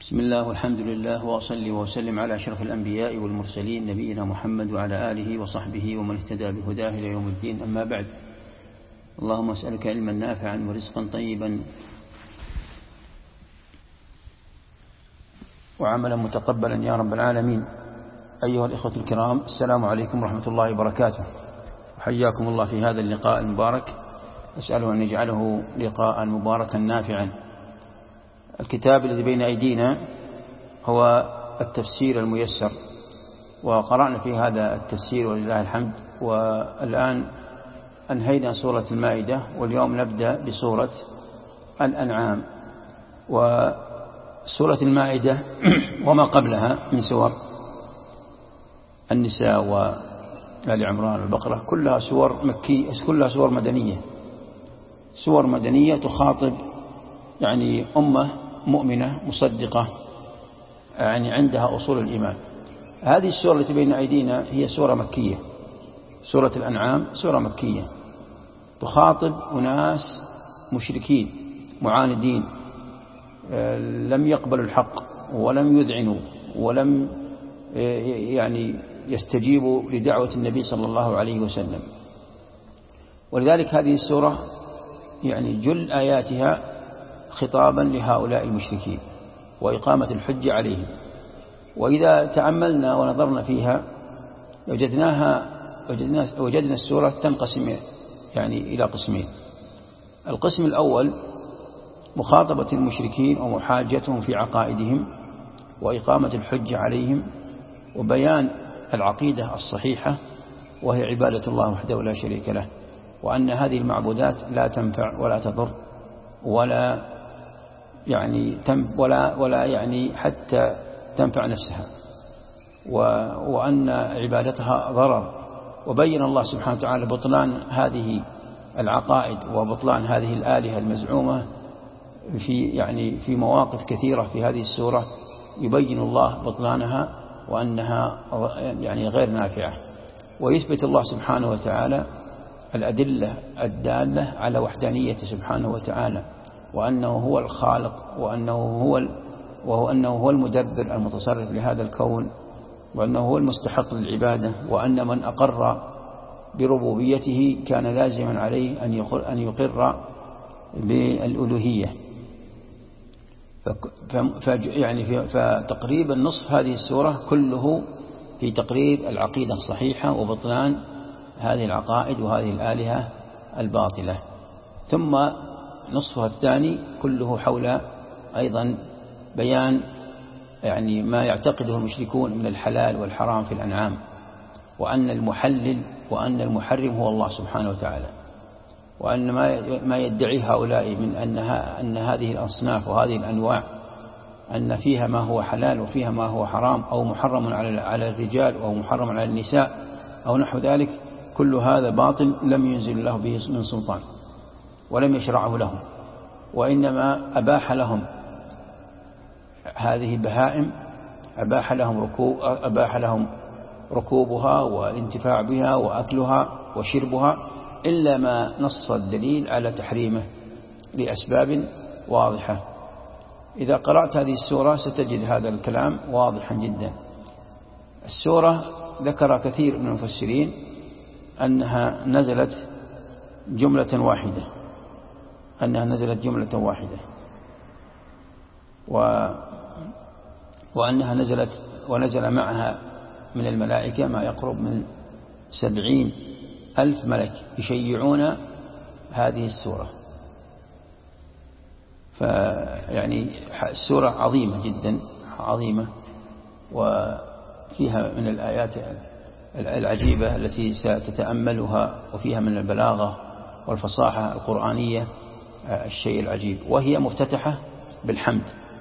بسم الله والحمد لله وأصلي وسلم على أشرف الأنبياء والمرسلين نبينا محمد وعلى آله وصحبه ومن اهتدى بهداه إلى يوم الدين. أما بعد، اللهم أسألك علما نافعا ورزقا طيبا وعملا متقبلا يا رب العالمين. أيها الإخوة الكرام، السلام عليكم ورحمة الله وبركاته، وحياكم الله في هذا اللقاء المبارك. أسأله أن يجعله لقاء مباركا نافعا. الكتاب الذي بين أيدينا هو التفسير الميسر، وقرأنا في هذا التفسير ولله الحمد، والآن أنهينا سورة المائدة، واليوم نبدأ بسورة الأنعام. وسورة المائدة وما قبلها من سور النساء وآل عمران والبقرة كلها سور مكية، كلها سور مدنية، سور مدنية تخاطب يعني أمة مؤمنة مصدقة، يعني عندها أصول الإيمان. هذه السورة التي بين أيدينا هي سورة مكية، سورة الأنعام سورة مكية تخاطب أناس مشركين معاندين، لم يقبلوا الحق ولم يذعنوا ولم يعني يستجيبوا لدعوة النبي صلى الله عليه وسلم. ولذلك هذه السورة يعني جل آياتها خطابا لهؤلاء المشركين وإقامة الحج عليهم. وإذا تأملنا ونظرنا فيها وجدنا السورة تنقسم يعني إلى قسمين. القسم الأول مخاطبة المشركين ومحاجتهم في عقائدهم وإقامة الحج عليهم وبيان العقيدة الصحيحة، وهي عبادة الله وحده لا شريك له، وأن هذه المعبودات لا تنفع ولا تضر ولا يعني حتى تنفع نفسها، وأن عبادتها ضرر. وبين الله سبحانه وتعالى بطلان هذه العقائد وبطلان هذه الآلهة المزعومة في مواقف كثيرة في هذه السورة، يبين الله بطلانها وأنها يعني غير نافعة. ويثبت الله سبحانه وتعالى الأدلة الدالة على وحدانيته سبحانه وتعالى، وأنه هو الخالق، وأنه هو المدبر المتصرف لهذا الكون، وأنه هو المستحق للعبادة، وأن من أقر بربوبيته كان لازما عليه أن يقر بالألوهية. فتقريبا نصف هذه السورة كله في تقرير العقيدة الصحيحة وبطلان هذه العقائد وهذه الآلهة الباطلة. ثم نصفها الثاني كله حول أيضا بيان يعني ما يعتقده المشركون من الحلال والحرام في الأنعام، وأن المحلل وأن المحرم هو الله سبحانه وتعالى، وأن ما يدعيه هؤلاء من أن هذه الأصناف وهذه الأنواع أن فيها ما هو حلال وفيها ما هو حرام، أو محرم على الرجال أو محرم على النساء أو نحو ذلك، كل هذا باطل لم ينزل الله به من سلطان ولم يشرعه لهم، وإنما أباح لهم هذه البهائم، أباح لهم ركوبها والانتفاع بها وأكلها وشربها، إلا ما نص الدليل على تحريمه لأسباب واضحة. إذا قرأت هذه السورة ستجد هذا الكلام واضحا جدا. السورة ذكر كثير من المفسرين أنها نزلت جملة واحدة، وأنها ونزل معها من الملائكة ما يقرب من 70,000 ملك يشيعون هذه السورة. فيعني السورة عظيمة جدا، عظيمة، وفيها من الآيات العجيبة التي ستتأملها، وفيها من البلاغة والفصاحة القرآنية الشيء العجيب. وهي مفتتحة بالحمد،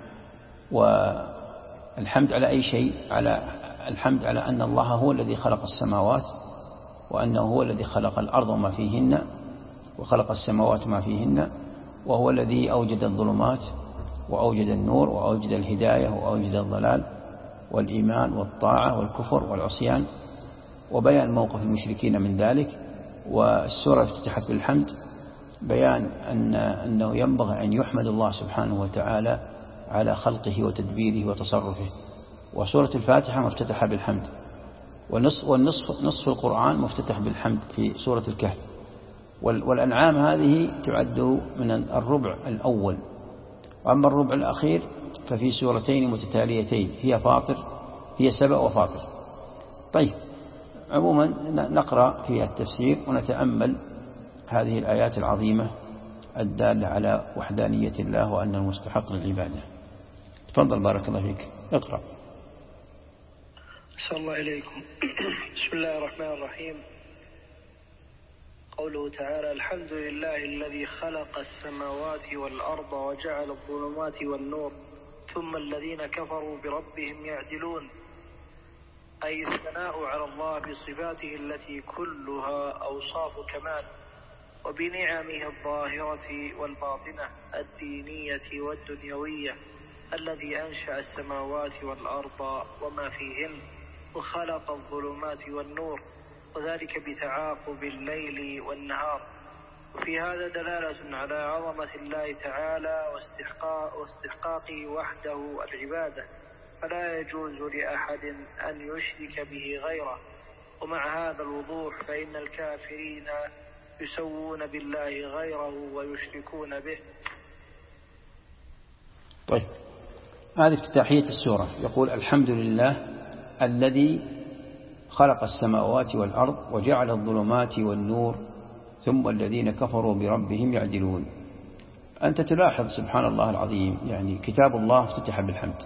والحمد على أي شيء؟ على الحمد على أن الله هو الذي خلق السماوات، وأنه هو الذي خلق الأرض وما فيهن، وخلق السماوات وما فيهن، وهو الذي أوجد الظلمات وأوجد النور وأوجد الهداية وأوجد الضلال والإيمان والطاعة والكفر والعصيان، وبيان موقف المشركين من ذلك. والسورة افتتحت بالحمد، بيان أنه ينبغي أن يحمد الله سبحانه وتعالى على خلقه وتدبيره وتصرفه. وسورة الفاتحة مفتتحة بالحمد، ونصف القرآن مفتتح بالحمد في سورة الكهف. والأنعام هذه تعد من الربع الأول. وأما الربع الأخير ففي سورتين متتاليتين، هي سبأ وفاطر. طيب، عموما نقرأ فيها التفسير ونتأمل هذه الآيات العظيمة الدالة على وحدانية الله وأنه مستحق للعبادة. تفضل بارك الله فيك، اقرأ. أحسن الله إليكم. بسم الله الرحمن الرحيم. قوله تعالى: الحمد لله الذي خلق السماوات والأرض وجعل الظلمات والنور ثم الذين كفروا بربهم يعدلون. أي الثناء على الله بصفاته التي كلها أوصاف كمال، وبنعمه الظاهرة والباطنة الدينية والدنيوية، الذي أنشأ السماوات والأرض وما فيهن وخلق الظلمات والنور، وذلك بتعاقب الليل والنهار. وفي هذا دلالة على عظمة الله تعالى واستحقاقه وحده العبادة، فلا يجوز لأحد أن يشرك به غيره. ومع هذا الوضوح فإن الكافرين يسوون بالله غيره ويشركون به. طيب، هذه افتتاحية السورة. يقول: الحمد لله الذي خلق السماوات والأرض وجعل الظلمات والنور ثم الذين كفروا بربهم يعدلون. أنت تلاحظ سبحان الله العظيم، يعني كتاب الله افتتح بالحمد،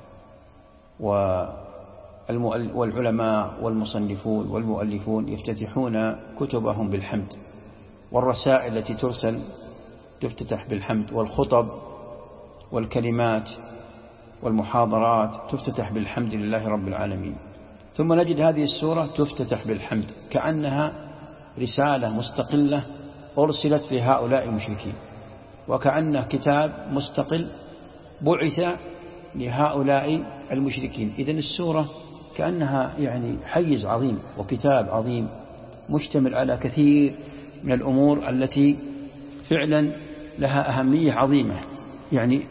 والعلماء والمصنفون والمؤلفون يفتتحون كتبهم بالحمد، والرسائل التي ترسل تفتتح بالحمد، والخطب والكلمات والمحاضرات تفتتح بالحمد لله رب العالمين. ثم نجد هذه السورة تفتتح بالحمد كأنها رسالة مستقلة أرسلت لهؤلاء المشركين، وكأنه كتاب مستقل بعث لهؤلاء المشركين. إذن السورة كأنها يعني حيز عظيم وكتاب عظيم مشتمل على كثير من الأمور التي فعلا لها أهمية عظيمة. يعني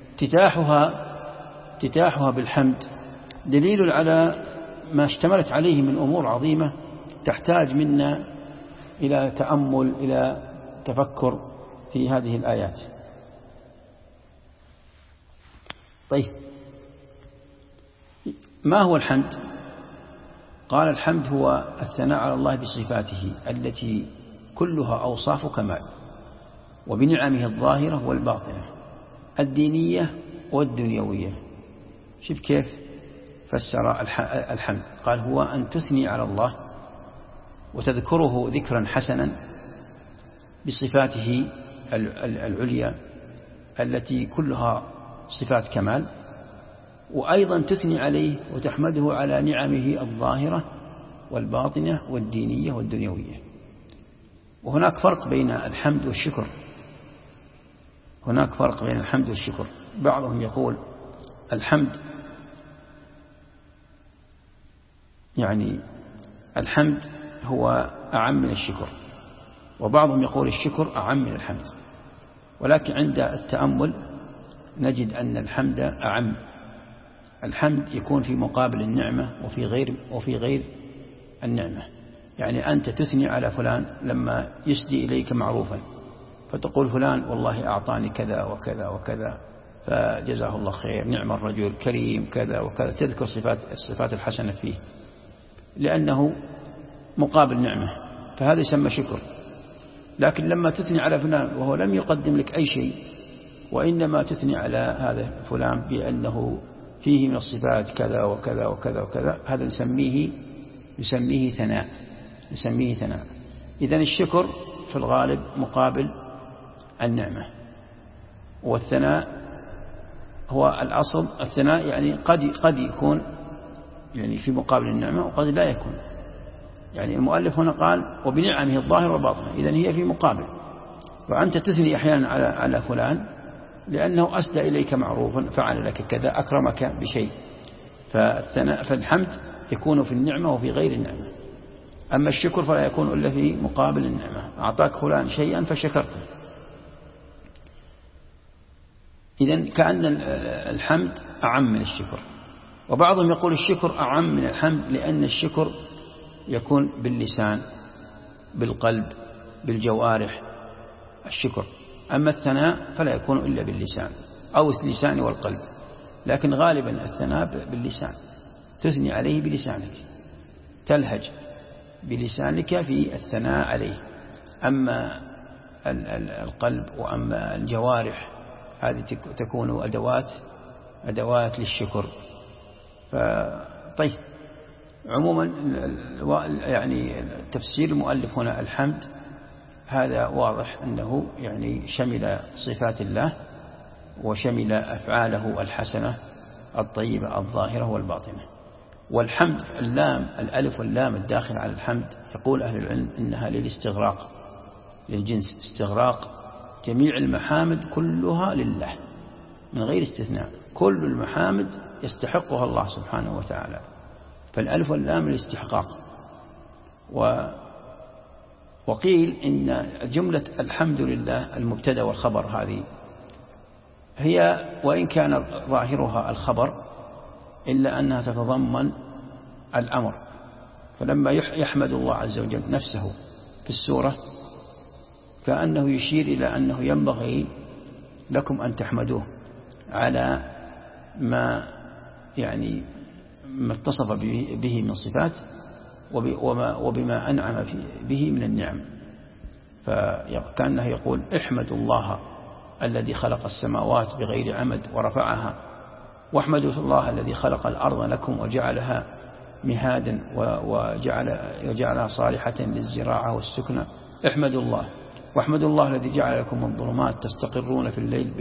افتتاحها بالحمد دليل على ما اشتملت عليه من أمور عظيمة تحتاج منا إلى تأمل، إلى تفكر في هذه الآيات. طيب، ما هو الحمد؟ قال: الحمد هو الثناء على الله بصفاته التي كلها أوصاف كمال، وبنعمه الظاهرة والباطنة الدينية والدنيوية. شوف كيف فسر الحمد، قال: هو أن تثني على الله وتذكره ذكرا حسنا بصفاته العليا التي كلها صفات كمال، وأيضا تثني عليه وتحمده على نعمه الظاهرة والباطنة والدينية والدنيوية. وهناك فرق بين الحمد والشكر. بعضهم يقول الحمد يعني الحمد هو أعم من الشكر، وبعضهم يقول الشكر أعم من الحمد. ولكن عند التأمل نجد أن الحمد أعم. الحمد يكون في مقابل النعمة وفي غير النعمة. يعني أنت تثني على فلان لما يسدي إليك معروفا، فتقول فلان والله أعطاني كذا وكذا وكذا فجزاه الله خير، نعم الرجل كريم كذا وكذا، تذكر الصفات الحسنة فيه لأنه مقابل نعمة، فهذا يسمى شكر. لكن لما تثني على فلان وهو لم يقدم لك أي شيء، وإنما تثني على هذا فلان بأنه فيه من الصفات كذا وكذا وكذا وكذا، هذا نسميه ثناء. إذن الشكر في الغالب مقابل النعمة، والثناء هو الأصل. الثناء يعني قد يكون يعني في مقابل النعمة وقد لا يكون. يعني المؤلف هنا قال وبنعمه الظاهر والباطن، إذن هي في مقابل. وأنت تثني أحيانا على فلان لأنه أسدى إليك معروفا، فعل لك كذا، أكرمك بشيء. فالحمد يكون في النعمة وفي غير النعمة. أما الشكر فلا يكون إلا في مقابل النعمة. أعطاك فلان شيئا فشكرته. إذن كأن الحمد أعم من الشكر. وبعضهم يقول الشكر أعم من الحمد لأن الشكر يكون باللسان بالقلب بالجوارح الشكر، أما الثناء فلا يكون إلا باللسان أو اللسان والقلب، لكن غالبا الثناء باللسان، تثني عليه بلسانك، تلهج بلسانك في الثناء عليه. أما القلب وأما الجوارح هذه تكون أدوات للشكر. طيب عموما يعني تفسير المؤلف هنا الحمد هذا واضح أنه يعني شمل صفات الله وشمل أفعاله الحسنة الطيبة الظاهرة والباطنة. والحمد اللام الألف واللام الداخل على الحمد يقول أهل العلم إنها للاستغراق، للجنس، استغراق جميع المحامد كلها لله من غير استثناء، كل المحامد يستحقها الله سبحانه وتعالى، فالألف واللام الاستحقاق. وقيل إن جملة الحمد لله المبتدأ والخبر هذه هي وإن كان ظاهرها الخبر إلا أنها تتضمن الأمر، فلما يحمد الله عز وجل نفسه في السورة كأنه يشير إلى أنه ينبغي لكم أن تحمدوه على ما يعني ما اتصف به من صفات وبما أنعم به من النعم. فكأنه يقول احمدوا الله الذي خلق السماوات بغير عمد ورفعها، واحمدوا الله الذي خلق الأرض لكم وجعلها مهادا وجعلها صالحة للزراعة والسكنى، احمدوا الله. واحمدوا الله الذي جعل لكم الظلمات تستقرون في الليل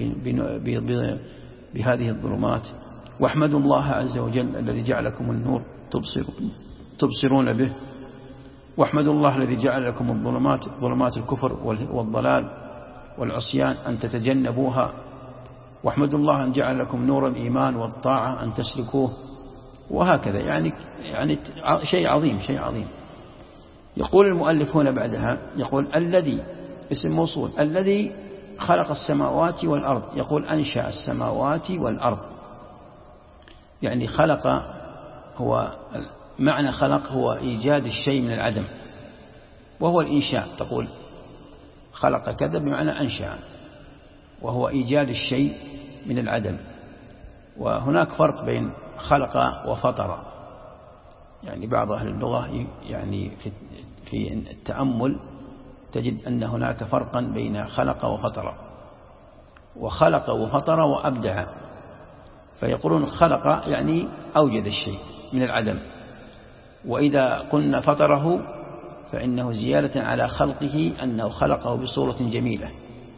بهذه الظلمات، واحمدوا الله عز وجل الذي جعل لكم النور تبصرون به، واحمدوا الله الذي جعل لكم الظلمات ظلمات الكفر والضلال والعصيان أن تتجنبوها، واحمدوا الله أن جعل لكم نور الإيمان والطاعة أن تسلكوه، وهكذا يعني شيء عظيم شيء عظيم. يقول المؤلف هنا بعدها يقول الذي اسم موصول، الذي خلق السماوات والأرض، يقول أنشأ السماوات والأرض، يعني خلق، هو معنى خلق هو إيجاد الشيء من العدم، وهو الإنشاء، تقول خلق كذا بمعنى أنشأ، وهو إيجاد الشيء من العدم. وهناك فرق بين خلق وفطر، يعني بعض أهل اللغة يعني في التأمل تجد أن هناك فرقا بين خلق وفطر، وخلق وفطر وأبدع، فيقولون خلق يعني أوجد الشيء من العدم، وإذا قلنا فطره فإنه زيادة على خلقه أنه خلقه بصورة جميلة،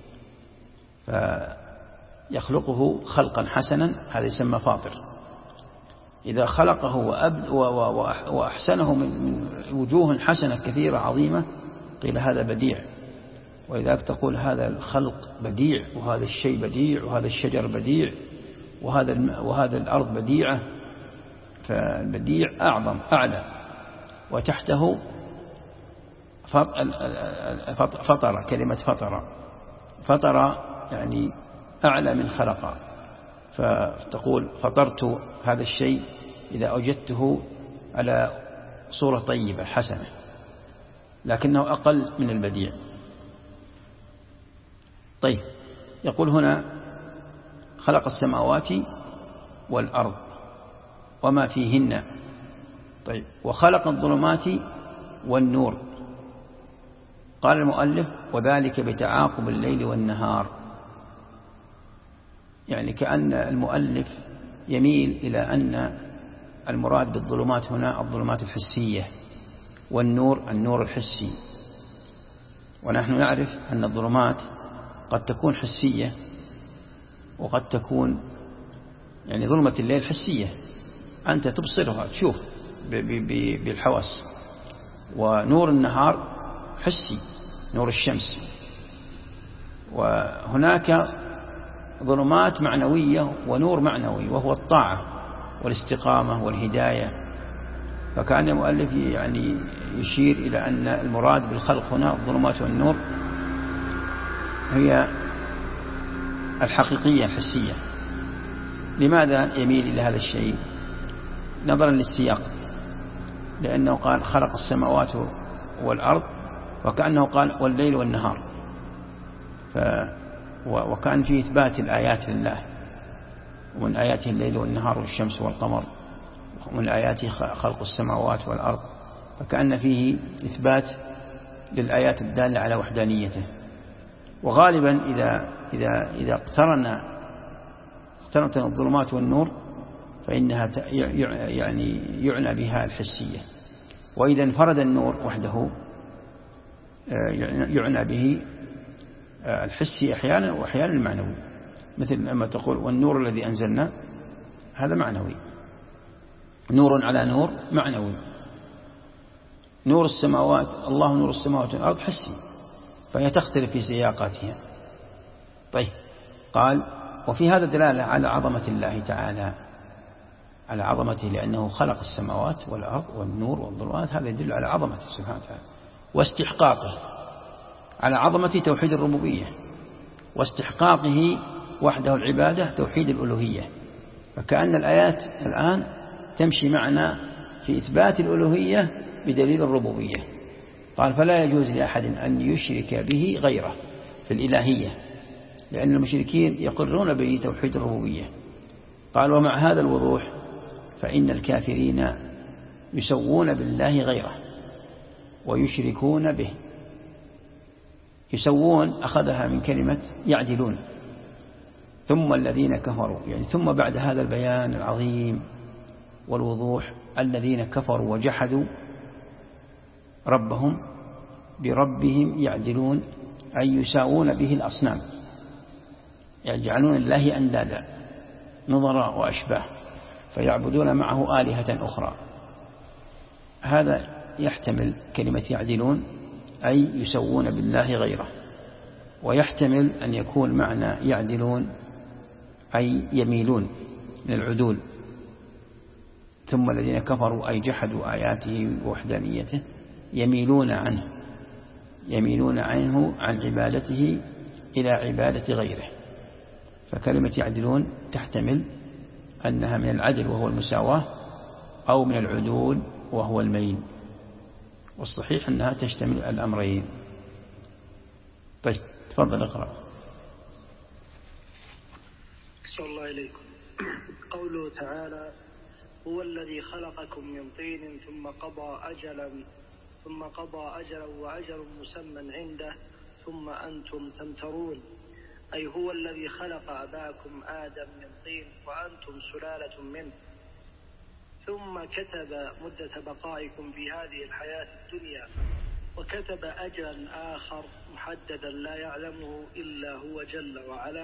فيخلقه خلقا حسنا، هذا يسمى فاطر. إذا خلقه وأحسنه من وجوه حسنة كثيرة عظيمة قيل هذا بديع، ولذلك تقول هذا الخلق بديع، وهذا الشيء بديع، وهذا الشجر بديع، وهذا الأرض بديعة، فالبديع أعظم أعلى، وتحته فطر، كلمة فطر يعني أعلى من خلق، فتقول فطرت هذا الشيء إذا أوجدته على صورة طيبة حسنة، لكنه أقل من البديع. طيب يقول هنا خلق السماوات والأرض وما فيهن، طيب وخلق الظلمات والنور. قال المؤلف وذلك بتعاقب الليل والنهار، يعني كأن المؤلف يميل إلى أن المراد بالظلمات هنا الظلمات الحسية، والنور النور الحسي. ونحن نعرف أن الظلمات قد تكون حسية وقد تكون يعني ظلمة الليل حسية، أنت تبصرها تشوف بالحواس، ونور النهار حسي نور الشمس. وهناك ظلمات معنوية ونور معنوي وهو الطاعة والاستقامة والهداية. فكان المؤلف يعني يشير إلى أن المراد بالخلق هنا الظلمات والنور هي الحقيقية الحسية. لماذا يميل إلى هذا الشيء؟ نظرا للسياق، لأنه قال خلق السماوات والأرض، وكأنه قال والليل والنهار، وكان فيه إثبات الآيات لله، ومن آياته الليل والنهار والشمس والقمر، ومن آياته خلق السماوات والأرض، فكأن فيه إثبات للآيات الدالة على وحدانيته. وغالبا إذا اقترنت الظلمات والنور فإنها يعني يعنى بها الحسية، وإذا انفرد النور وحده يعنى به الحسي أحيانا وأحيانا المعنوي، مثل لما تقول والنور الذي أنزلنا، هذا معنوي، نور على نور معنوي. نور السماوات، الله نور السماوات والأرض حسي، فهي تختلف في سياقاتها. طيب، قال وفي هذا دلالة على عظمة الله تعالى، على عظمته، لأنه خلق السماوات والأرض والنور والظلمات، هذا يدل على عظمته سبحانه وتعالى، واستحقاقه، على عظمة توحيد الربوبية، واستحقاقه وحده العبادة توحيد الألوهية. فكأن الآيات الآن تمشي معنا في إثبات الألوهية بدليل الربوبية. قال فلا يجوز لأحد أن يشرك به غيره في الإلهية، لأن المشركين يقرون بتوحيد الربوبية. قال ومع هذا الوضوح فإن الكافرين يسوون بالله غيره ويشركون به. يسوون أخذها من كلمة يعدلون. ثم الذين كفروا، يعني ثم بعد هذا البيان العظيم والوضوح، الذين كفروا وجحدوا ربهم بربهم يعدلون، أي يساوون به الأصنام، يجعلون الله أندادا نظراء وأشباه، فيعبدون معه آلهة أخرى. هذا يحتمل كلمة يعدلون أي يسوون بالله غيره، ويحتمل أن يكون معنى يعدلون أي يميلون من العدول. ثم الذين كفروا أي جحدوا آياته ووحدانيته يميلون عنه عن عبادته إلى عبادة غيره. فكلمة يعدلون تحتمل أنها من العدل وهو المساواة، أو من العدول وهو الميل، والصحيح أنها تشتمل الأمرين. طيب تفضل اقرأ. أحسن الله إليكم. قوله تعالى هو الذي خلقكم من طين ثم قضى أجلا وأجل مسمى عنده ثم أنتم تمترون، أي هو الذي خلق أباكم آدم من طين وأنتم سلالة منه، ثم كتب مدة بقائكم في هذه الحياة الدنيا، وكتب أجلا آخر محددا لا يعلمه إلا هو جل وعلا،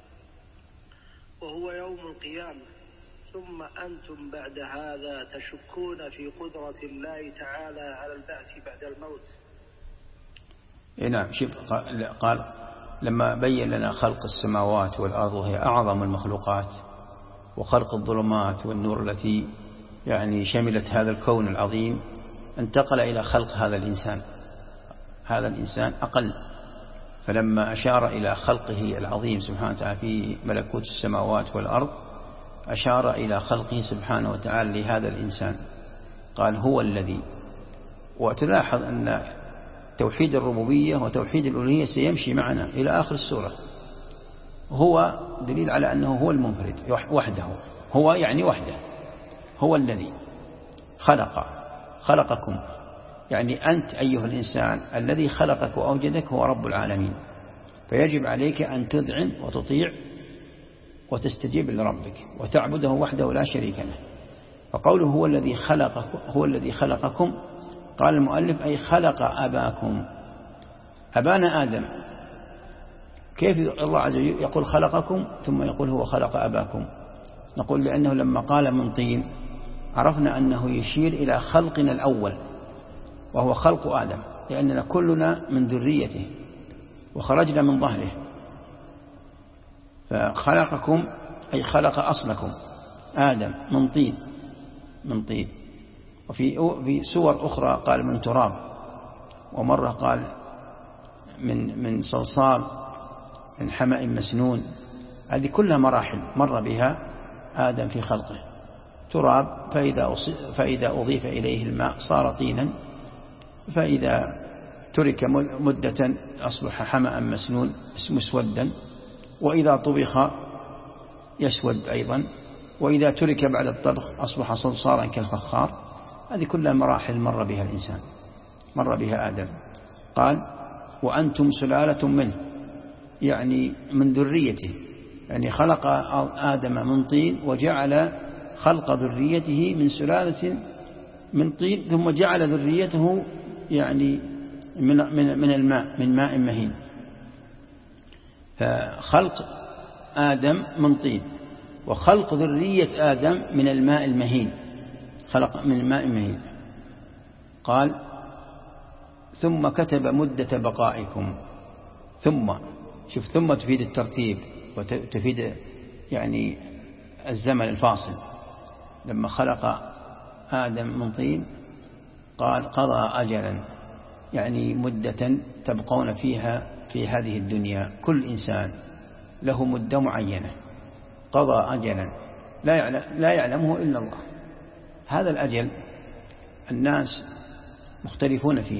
وهو يوم القيامة، ثم أنتم بعد هذا تشكون في قدرة الله تعالى على البعث بعد الموت. نعم. قال لما بين لنا خلق السماوات والأرض وهي أعظم المخلوقات، وخلق الظلمات والنور التي يعني شملت هذا الكون العظيم، انتقل إلى خلق هذا الإنسان. هذا الإنسان أقل، فلما أشار إلى خلقه العظيم سبحانه وتعالى في ملكوت السماوات والأرض، أشار إلى خلقه سبحانه وتعالى لهذا الإنسان، قال هو الذي. وتلاحظ أن توحيد الربوبية وتوحيد الألوهية سيمشي معنا إلى آخر السورة. هو دليل على أنه هو المنفرد وحده، هو يعني وحده، هو الذي خلقكم، يعني أنت أيها الإنسان الذي خلقك وأوجدك هو رب العالمين، فيجب عليك أن تذعن وتطيع وتستجيب لربك وتعبده وحده لا شريك له. فقوله هو الذي خلقكم، قال المؤلف أي خلق أباكم، أبانا آدم. كيف الله عز وجل يقول خلقكم ثم يقول هو خلق أباكم؟ نقول لأنه لما قال من طين عرفنا أنه يشير إلى خلقنا الأول وهو خلق آدم، لأننا كلنا من ذريته وخرجنا من ظهره. فخلقكم أي خلق أصلكم آدم من طين. وفي سور أخرى قال من تراب، ومرة قال من صلصال من حمأ مسنون، هذه كلها مراحل مر بها آدم في خلقه. تراب فإذا أضيف إليه الماء صار طينا، فإذا ترك مدة أصبح حمأ مسنون مسودا، وإذا طبخ يسود أيضا، وإذا ترك بعد الطبخ أصبح صلصارا كالفخار. هذه كلها مراحل مر بها الإنسان، مر بها آدم. قال وأنتم سلالة منه، يعني من ذريته، يعني خلق آدم من طين وجعل خلق ذريته من سلالة من طين، ثم جعل ذريته يعني من الماء، من ماء مهين. فخلق آدم من طين، وخلق ذرية آدم من الماء المهين، خلق من الماء المهين. قال ثم كتب مدة بقائكم. ثم شوف، ثم تفيد الترتيب وتفيد يعني الزمن الفاصل. لما خلق آدم من طين قال قضى أجلا، يعني مدة تبقون فيها في هذه الدنيا، كل إنسان له مدة معينة. قضى أجلا لا يعلمه إلا الله. هذا الأجل الناس مختلفون فيه،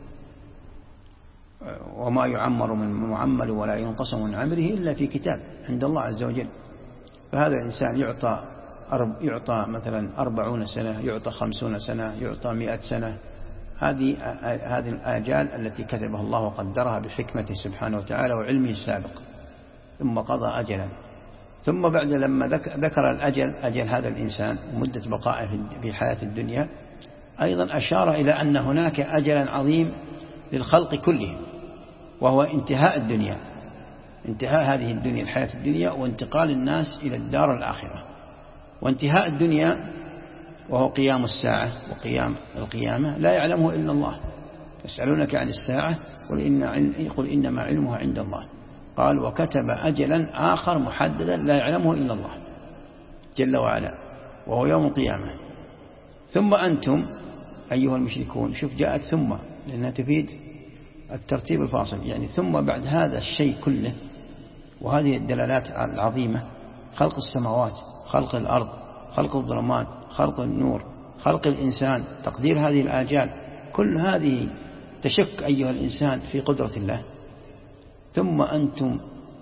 وما يعمر من معمل ولا ينقص من عمره إلا في كتاب عند الله عز وجل. فهذا الإنسان يعطى مثلا 40 سنة، يعطى 50 سنة، يعطى 100 سنة. هذه الآجال التي كتبها الله وقدرها بحكمته سبحانه وتعالى وعلمه السابق. ثم قضى أجلا، ثم بعد لما ذكر أجل هذا الإنسان ومدة بقائه في حياة الدنيا، أيضا أشار إلى أن هناك أجلا عظيم للخلق كلهم، وهو انتهاء الدنيا، انتهاء هذه الدنيا، الحياة الدنيا، وانتقال الناس إلى الدار الآخرة. وانتهاء الدنيا وهو قيام الساعة وقيام القيامة لا يعلمه إلا الله. يسألونك عن الساعة قل إنما علمها عند الله. قال وكتب أجلا آخر محددا لا يعلمه إلا الله جل وعلا، وهو يوم القيامة. ثم أنتم أيها المشركون. شوف جاءت ثم لأنها تفيد الترتيب الفاصل، يعني ثم بعد هذا الشيء كله وهذه الدلالات العظيمة، خلق السماوات، خلق الأرض، خلق الظلمات، خلق النور، خلق الإنسان، تقدير هذه الآجال، كل هذه تشك أيها الإنسان في قدرة الله. ثم أنتم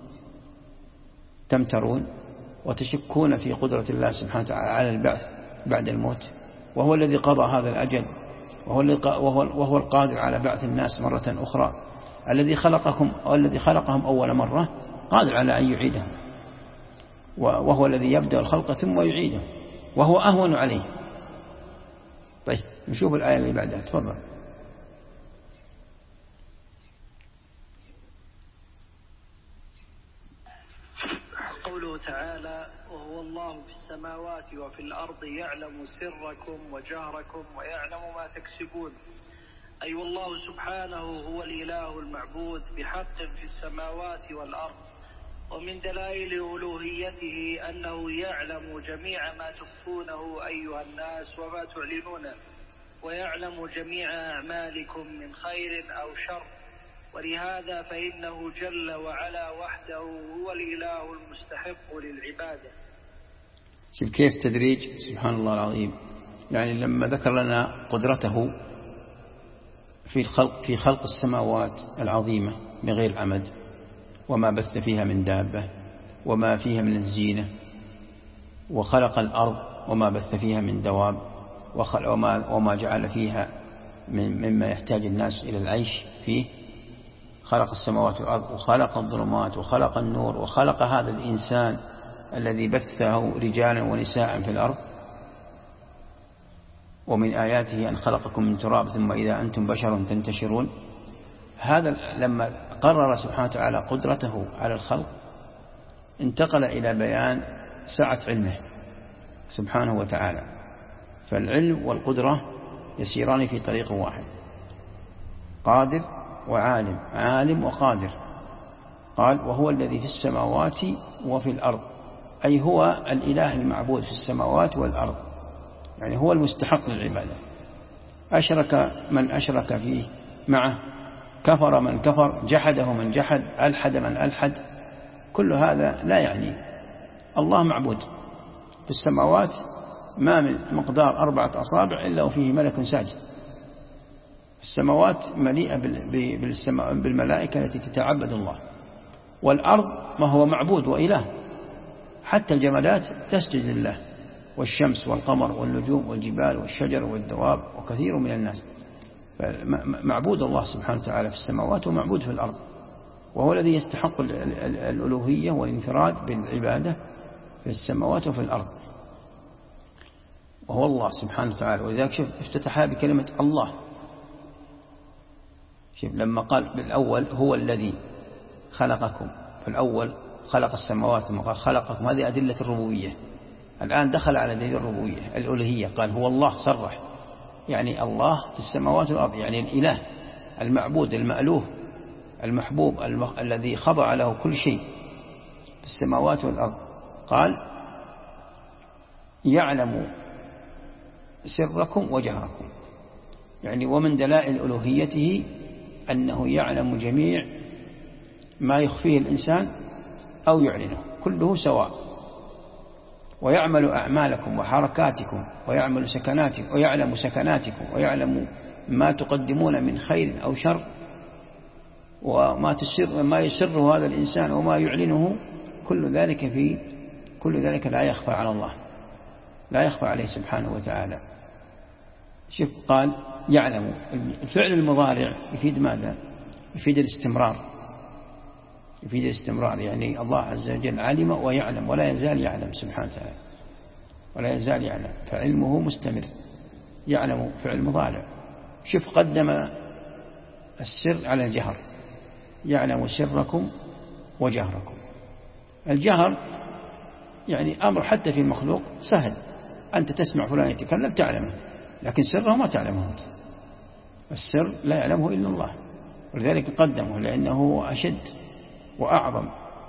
تمترون وتشكون في قدرة الله سبحانه وتعالى على البعث بعد الموت، وهو الذي قضى هذا الأجل، وهو القادر على بعث الناس مرة أخرى. الذي خلقهم أول مرة قادر على أن يعيدهم، وهو الذي يبدأ الخلق ثم يعيده، وهو أهون عليه. طيب نشوف الآية اللي بعدها، تفضل. قوله تعالى وهو الله في السماوات وفي الأرض يعلم سركم وجهركم ويعلم ما تكسبون. أي والله سبحانه هو الإله المعبود بحق في السماوات والأرض. ومن دلائل ألوهيته أنه يعلم جميع ما تخفونه أيها الناس وما تعلنونه، ويعلم جميع أعمالكم من خير أو شر. ولهذا فإنه جل وعلا وحده هو الإله المستحق للعبادة. شوف كيف تدريج، سبحان الله العظيم. يعني لما ذكر لنا قدرته في خلق السماوات العظيمة بغير عمد، وما بث فيها من دابة وما فيها من الزينة، وخلق الأرض وما بث فيها من دواب، وما جعل فيها مما يحتاج الناس إلى العيش فيه. خلق السماوات والأرض، وخلق الظلمات، وخلق النور، وخلق هذا الإنسان الذي بثه رجالا ونساء في الأرض. ومن آياته أن خلقكم من تراب ثم إذا أنتم بشر تنتشرون. هذا لما قرر سبحانه وتعالى قدرته على الخلق انتقل إلى بيان سعة علمه سبحانه وتعالى. فالعلم والقدرة يسيران في طريق واحد، قادر وعالم، عالم وقادر. قال وهو الذي في السماوات وفي الأرض، أي هو الإله المعبود في السماوات والأرض، يعني هو المستحق للعبادة. أشرك من أشرك فيه معه، كفر من كفر، جحده من جحد، ألحد من ألحد، كل هذا لا يعني. الله معبود. في السماوات ما من مقدار 4 أصابع إلا وفيه ملك ساجد. السماوات مليئة بالملائكة التي تتعبد الله، والأرض ما هو معبود وإله، حتى الجمادات تسجد لله، والشمس والقمر والنجوم والجبال والشجر والدواب وكثير من الناس. معبود الله سبحانه وتعالى في السماوات ومعبود في الأرض، وهو الذي يستحق الألوهية والانفراد بالعبادة في السماوات وفي الأرض، وهو الله سبحانه وتعالى. ولذلك شوف افتتحها بكلمة الله. شوف لما قال بالأول هو الذي خلقكم، في الأول خلق السماوات ثم قال خلقكم، هذه أدلة الربوبية. الآن دخل على دليل الربوبية الألوهية، قال هو الله، صرح يعني الله في السماوات والأرض، يعني الإله المعبود المألوه المحبوب الذي خضع له كل شيء في السماوات والأرض. قال يعلم سركم وجهركم، يعني ومن دلائل ألوهيته أنه يعلم جميع ما يخفيه الإنسان أو يعلنه، كله سواء، ويعمل أعمالكم وحركاتكم ويعلم سكناتكم ويعلم ما تقدمون من خير أو شر، وما يسره هذا الإنسان وما يعلنه، كل ذلك لا يخفى على الله، لا يخفى عليه سبحانه وتعالى. شوف قال يعلم، الفعل المضارع يفيد ماذا؟ يفيد الاستمرار، يعني الله عز وجل علم ويعلم ولا يزال يعلم سبحانه وتعالى، ولا يزال يعلم، فعلمه مستمر. يعلم فعل مضارع. شوف قدم السر على الجهر، يعلم سركم وجهركم. الجهر يعني أمر حتى في المخلوق سهل، أنت تسمع فلان يتكلم تعلمه، لكن سره ما تعلمه أنت، السر لا يعلمه إلا الله، ولذلك قدمه لأنه أشد وأعظم.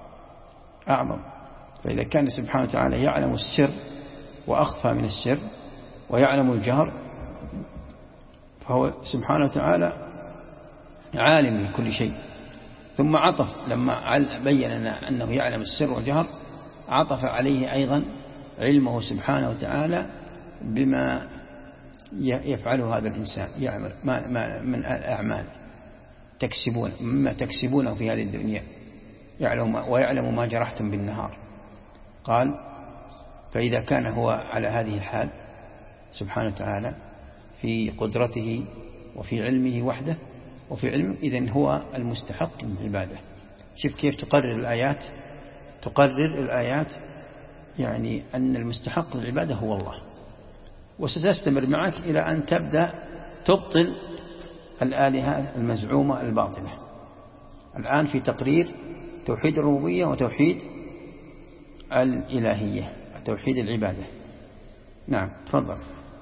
فإذا كان سبحانه وتعالى يعلم السر وأخفى من السر ويعلم الجهر، فهو سبحانه وتعالى عالم بكل شيء. ثم عطف لما بين أنه يعلم السر والجهر، عطف عليه أيضا علمه سبحانه وتعالى بما يفعله هذا الإنسان، يعمل من الأعمال مما تكسبونه في هذه الدنيا، ويعلم ما جرحتم بالنهار. قال فإذا كان هو على هذه الحال سبحانه وتعالى في قدرته وفي علمه وحده وفي علمه، إذن هو المستحق للعبادة. شوف كيف تقرر الآيات يعني أن المستحق للعبادة هو الله، وستستمر معك إلى أن تبدأ تبطل الآلهة المزعومة الباطلة. الآن في تقرير توحيد الربوبية وتوحيد الإلهية، توحيد العبادة. نعم تفضل.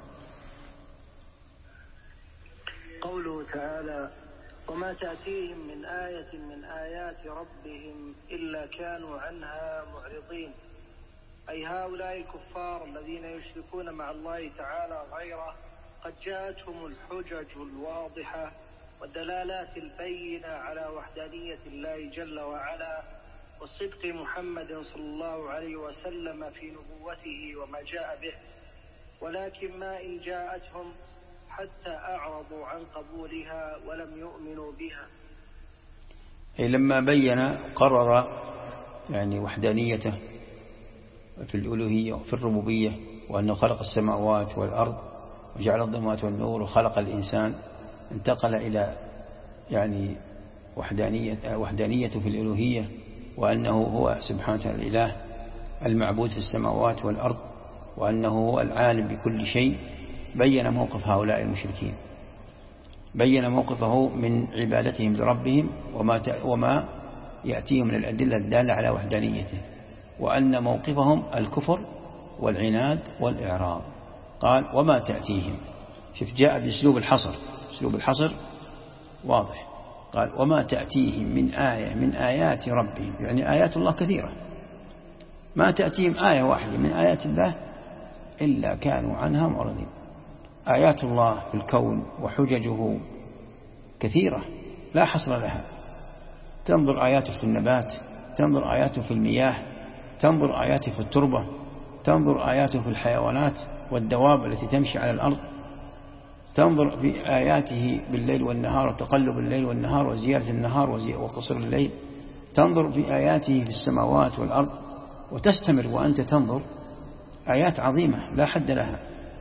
قوله تعالى وما تأتيهم من آية من آيات ربهم إلا كانوا عنها معرضين، أي هؤلاء الكفار الذين يشركون مع الله تعالى غيره قد جاءتهم الحجج الواضحة والدلالات البينة على وحدانية الله جل وعلا وصدق محمد صلى الله عليه وسلم في نبوته وما جاء به، ولكن ما إن جاءتهم حتى أعرضوا عن قبولها ولم يؤمنوا بها. أي لما بين قرر يعني وحدانيته في الألوهية وفي الربوبية، وأنه خلق السماوات والأرض وجعل الظلمات والنور وخلق الإنسان، انتقل إلى يعني وحدانية في الألوهية، وأنه هو سبحانه وتعالى الإله المعبود في السماوات والأرض، وأنه هو العالم بكل شيء. بين موقف هؤلاء المشركين، بين موقفه من عبادتهم لربهم وما يأتيهم من الأدلة الدالة على وحدانيته، وأن موقفهم الكفر والعناد والإعراض. قال وما تأتيهم، شوف جاء بأسلوب الحصر، أسلوب الحصر واضح. قال وما تأتيهم من آية من آيات ربهم، يعني آيات الله كثيرة، ما تأتيهم آية واحدة من آيات الله إلا كانوا عنها معرضين. آيات الله في الكون وحججه كثيرة لا حصر لها. تنظر آياته في النبات تنظر آياته في المياه، تنظر آياته في التربة، تنظر آياته في الحيوانات والدواب التي تمشي على الأرض، تنظر في آياته بالليل والنهار وتقلب الليل والنهار وزيادة النهار وقصر الليل، تنظر في آياته في السماوات والأرض، وتستمر وأنت تنظر آيات عظيمة لا حد لها.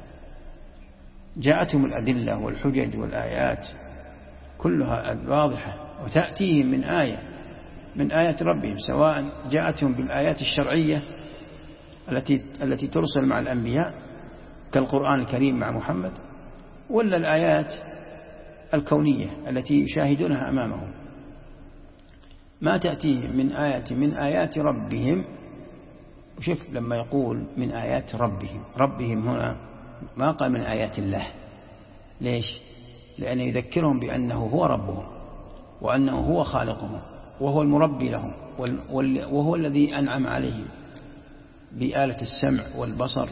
جاءتهم الأدلة والحجج والآيات كلها واضحة، وتأتيهم من آية من آيات ربهم، سواء جاءتهم بالآيات الشرعية التي ترسل مع الأنبياء كالقرآن الكريم مع محمد، ولا الآيات الكونية التي يشاهدونها أمامهم. ما تأتيهم من آية من آيات ربهم. وشوف لما يقول من آيات ربهم، ربهم هنا ما قال من آيات الله. ليش؟ لأنه يذكرهم بأنه هو ربهم، وأنه هو خالقهم، وهو المربي لهم، وهو الذي أنعم عليهم بآلة السمع والبصر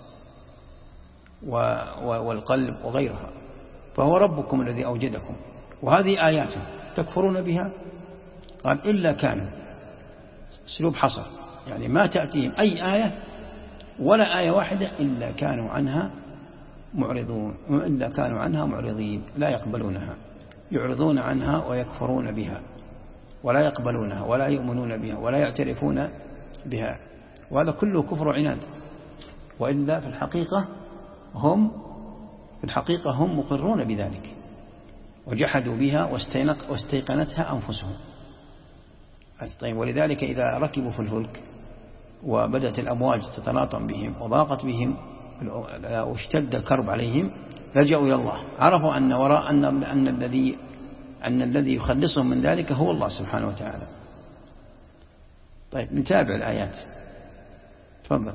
والقلب وغيرها، فهو ربكم الذي أوجدكم، وهذه آياته تكفرون بها. قال إلا كانوا، أسلوب حصر، يعني ما تأتيهم أي آية ولا آية واحدة إلا كانوا عنها معرضون، إلا كانوا عنها معرضين، لا يقبلونها، يعرضون عنها ويكفرون بها ولا يقبلونها ولا يؤمنون بها ولا يعترفون بها، وهذا كله كفر وعناد. وإلا في الحقيقة هم مقرون بذلك، وجحدوا بها واستيقنتها أنفسهم. طيب، ولذلك إذا ركبوا في الفلك وبدأت الأمواج تتلاطم بهم وضاقت بهم واشتد الكرب عليهم، لجأوا إلى الله، عرفوا أن وراء أن الذي يخلصهم من ذلك هو الله سبحانه وتعالى. طيب، نتابع الآيات. تفضل.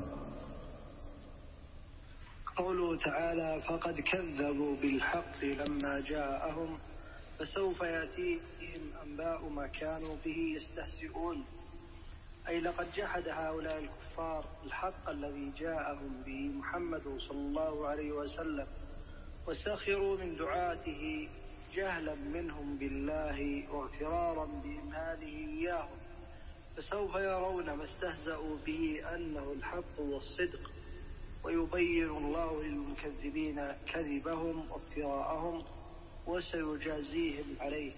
قوله تعالى: فقد كذبوا بالحق لما جاءهم فسوف يأتيهم أنباء ما كانوا به يستهزئون. أي لقد جحد هؤلاء الكفار الحق الذي جاءهم به محمد صلى الله عليه وسلم، وسخروا من دعاته جهلا منهم بالله واغترارا بإمهاله إياهم، فسوف يرون ما استهزأوا به أنه الحق والصدق، ويبين الله للمكذبين كذبهم وافتراءهم وسيجازيهم عليه.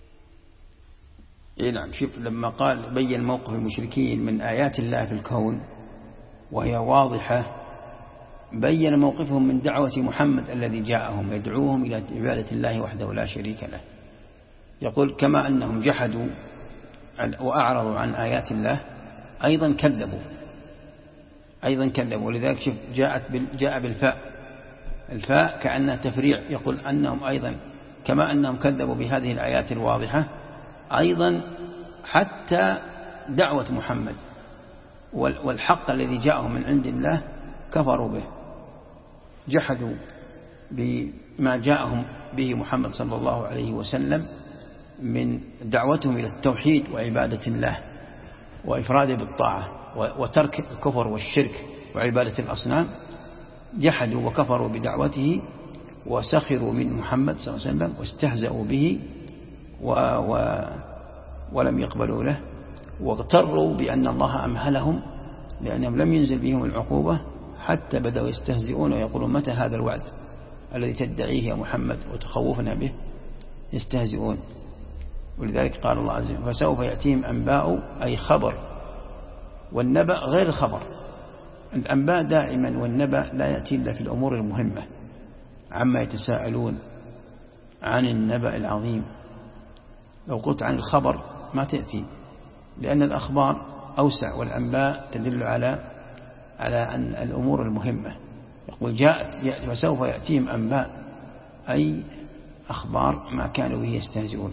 نعم. شوف لما قال بين موقف المشركين من آيات الله في الكون وهي واضحة، بين موقفهم من دعوة محمد الذي جاءهم يدعوهم إلى عبادة الله وحده لا شريك له. يقول كما أنهم جحدوا وأعرضوا عن آيات الله أيضا كذبوا. ولذلك شوف جاء بالفاء، الفاء كأنها تفريع، يقول أنهم أيضا كما أنهم كذبوا بهذه الآيات الواضحة، أيضا حتى دعوة محمد والحق الذي جاءهم من عند الله كفروا به، جحدوا بما جاءهم به محمد صلى الله عليه وسلم من دعوتهم إلى التوحيد وعبادة الله وإفراده بالطاعة وترك الكفر والشرك وعبادة الأصنام. جحدوا وكفروا بدعوته وسخروا من محمد صلى الله عليه وسلم واستهزأوا به ولم يقبلوا له، واغتروا بأن الله أمهلهم لأنهم لم ينزل بهم العقوبة، حتى بدأوا يستهزئون ويقولون متى هذا الوعد الذي تدعيه يا محمد وتخوفنا به. يستهزئون. ولذلك قال الله عز وجل فسوف يأتيهم أنباء، أي خبر، والنبأ غير الخبر. الأنباء دائما والنبأ لا يأتي إلا في الأمور المهمة، عما يتساءلون عن النبأ العظيم. لو قلت عن الخبر ما تأتي، لأن الأخبار أوسع، والأنباء تدل على أن الأمور المهمة. يقول فسوف يأتيهم أنباء، أي أخبار ما كانوا به يستهزئون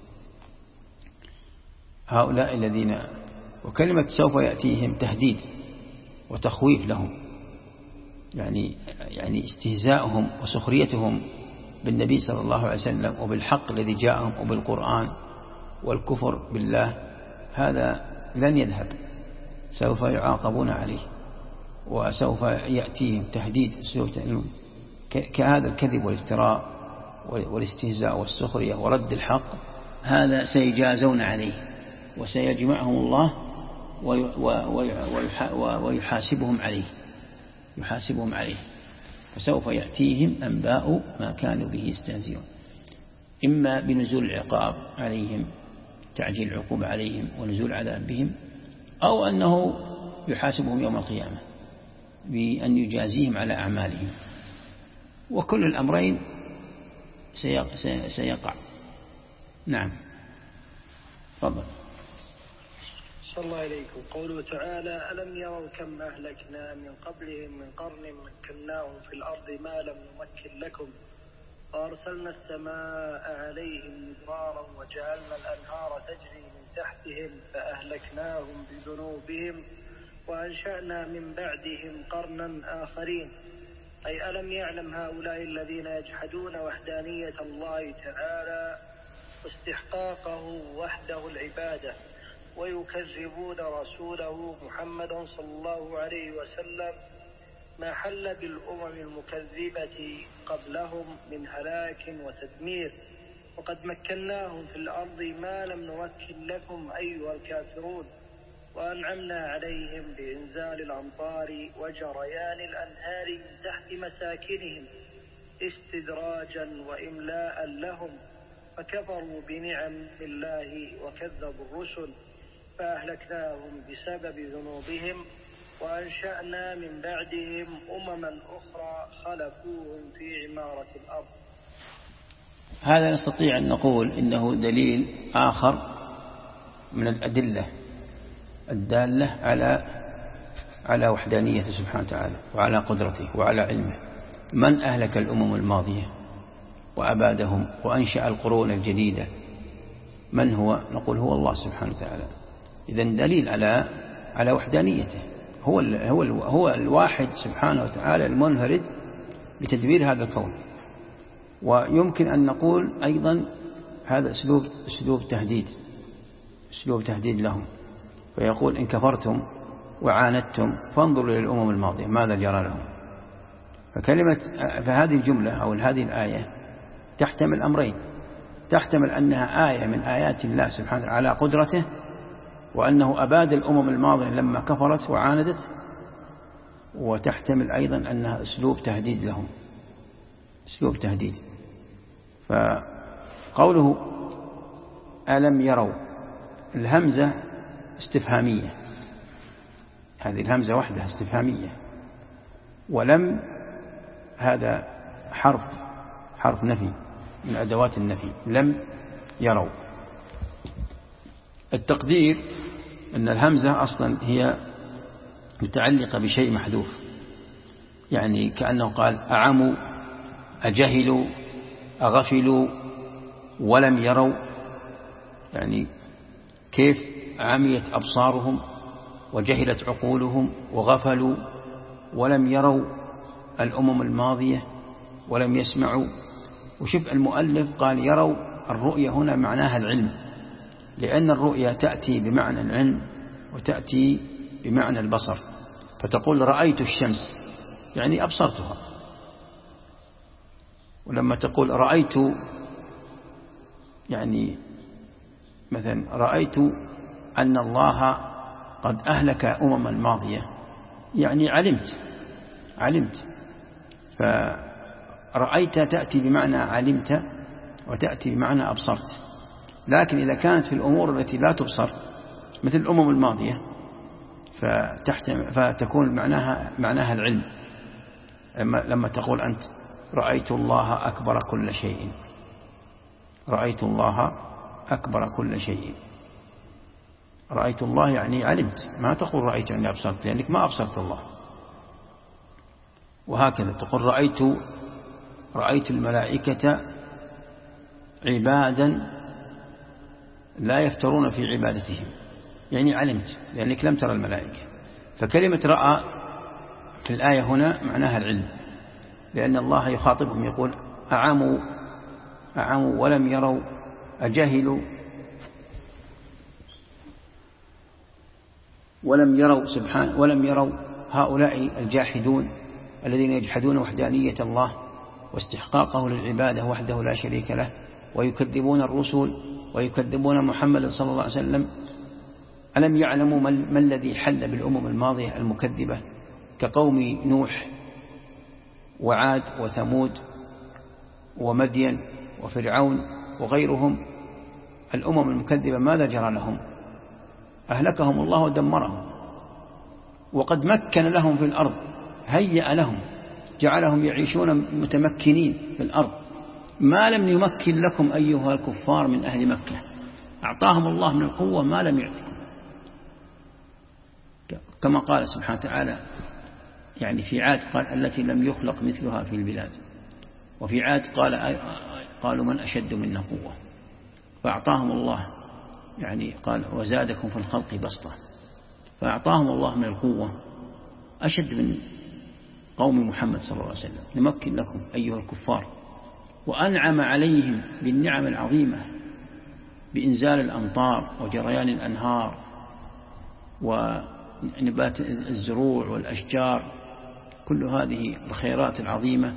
هؤلاء الذين. وكلمة سوف يأتيهم تهديد وتخويف لهم، يعني استهزاؤهم وسخريتهم بالنبي صلى الله عليه وسلم وبالحق الذي جاءهم وبالقرآن والكفر بالله، هذا لن يذهب، سوف يعاقبون عليه، وسوف يأتيهم تهديد كهذا الكذب والافتراء والاستهزاء والسخرية ورد الحق، هذا سيجازون عليه وسيجمعهم الله ويحاسبهم عليه فسوف يأتيهم أنباء ما كانوا به يستهزئون، إما بنزول العقاب عليهم، تعجيل العقوبة عليهم ونزول عذاب بهم، أو أنه يحاسبهم يوم القيامة بأن يجازيهم على أعمالهم، وكل الأمرين سيقع. نعم. تفضل. صلى الله عليكم. قوله تعالى: ألم يروا كم أهلكنا من قبلهم من قرن مكناهم في الأرض ما لم نمكن لكم وأرسلنا السماء عليهم مدرارا وجعلنا الأنهار تجري من تحتهم فأهلكناهم بذنوبهم وأنشأنا من بعدهم قرنا آخرين. أي ألم يعلم هؤلاء الذين يجحدون وحدانية الله تعالى واستحقاقه وحده العبادة ويكذبون رسوله محمدا صلى الله عليه وسلم ما حل بالأمم المكذبة قبلهم من هلاك وتدمير، وقد مكناهم في الأرض ما لم نمكن لكم أيها الكافرون، وأنعمنا عليهم بإنزال الأمطار وجريان الأنهار من تحت مساكنهم استدراجا وإملاء لهم، فكفروا بنعم الله وكذبوا الرسل فأهلكناهم بسبب ذنوبهم وأنشأنا من بعدهم أمما أخرى خلفوهم في عمارة الأرض. هذا نستطيع أن نقول إنه دليل آخر من الأدلة الدالة على وحدانيته سبحانه وتعالى وعلى قدرته وعلى علمه. من أهلك الأمم الماضية وأبادهم وأنشأ القرون الجديدة؟ من هو؟ نقول هو الله سبحانه وتعالى. إذن دليل على وحدانيته، هو الواحد سبحانه وتعالى المنفرد بتدبير هذا الكون. ويمكن أن نقول أيضا هذا أسلوب تهديد لهم، فيقول إن كفرتم وعاندتم فانظروا إلى الأمم الماضية ماذا جرى لهم. فهذه الجملة أو هذه الآية تحتمل أمرين: تحتمل أنها آية من آيات الله سبحانه على قدرته وأنه أباد الأمم الماضية لما كفرت وعاندت، وتحتمل أيضا أنها أسلوب تهديد لهم، أسلوب تهديد. فقوله ألم يروا، الهمزة استفهامية، هذه الهمزة وحدها استفهامية، ولم هذا حرف نفي من أدوات النفي، لم يروا. التقدير أن الهمزة أصلا هي متعلقة بشيء محذوف، يعني كأنه قال أعموا أجهلوا أغفلوا ولم يروا، يعني كيف عميت أبصارهم وجهلت عقولهم وغفلوا ولم يروا الأمم الماضية ولم يسمعوا. وشوف المؤلف قال يروا، الرؤية هنا معناها العلم، لأن الرؤية تأتي بمعنى العلم وتأتي بمعنى البصر. فتقول رأيت الشمس يعني أبصرتها، ولما تقول رأيت يعني مثلا رأيت أن الله قد أهلك أمما ماضية يعني علمت. فرأيت تأتي بمعنى علمت وتأتي بمعنى أبصرت. لكن إذا كانت في الأمور التي لا تبصر مثل الأمم الماضية فتكون معناها العلم. لما تقول أنت رأيت الله أكبر كل شيء، رأيت الله أكبر كل شيء، رأيت الله يعني علمت، ما تقول رأيت يعني أبصرت، لأنك ما أبصرت الله. وهكذا تقول رأيت الملائكة عبادا لا يفترون في عبادتهم، يعني علمت لأنك لم ترى الملائكة. فكلمة رأى في الآية هنا معناها العلم، لأن الله يخاطبهم يقول أعموا ولم يروا أجهلوا ولم يروا هؤلاء الجاحدون الذين يجحدون وحدانية الله واستحقاقه للعبادة وحده لا شريك له، ويكذبون الرسل ويكذبون محمد صلى الله عليه وسلم ألم يعلموا ما الذي حل بالأمم الماضية المكذبة كقوم نوح وعاد وثمود ومدين وفرعون وغيرهم؟ الأمم المكذبة ماذا جرى لهم؟ أهلكهم الله ودمرهم، وقد مكن لهم في الأرض، هيأ لهم، جعلهم يعيشون متمكنين في الأرض ما لم يمكن لكم أيها الكفار من أهل مكة. أعطاهم الله من القوة ما لم يعطكم، كما قال سبحانه وتعالى يعني في عاد قال التي لم يخلق مثلها في البلاد، وفي عاد قالوا من أشد منا قوة، فأعطاهم الله يعني قال وزادكم في الخلق بسطة، فأعطاهم الله من القوة أشد من قوم محمد صلى الله عليه وسلم نمكن لكم أيها الكفار، وأنعم عليهم بالنعم العظيمة بإنزال الأمطار وجريان الأنهار ونبات الزروع والأشجار، كل هذه الخيرات العظيمة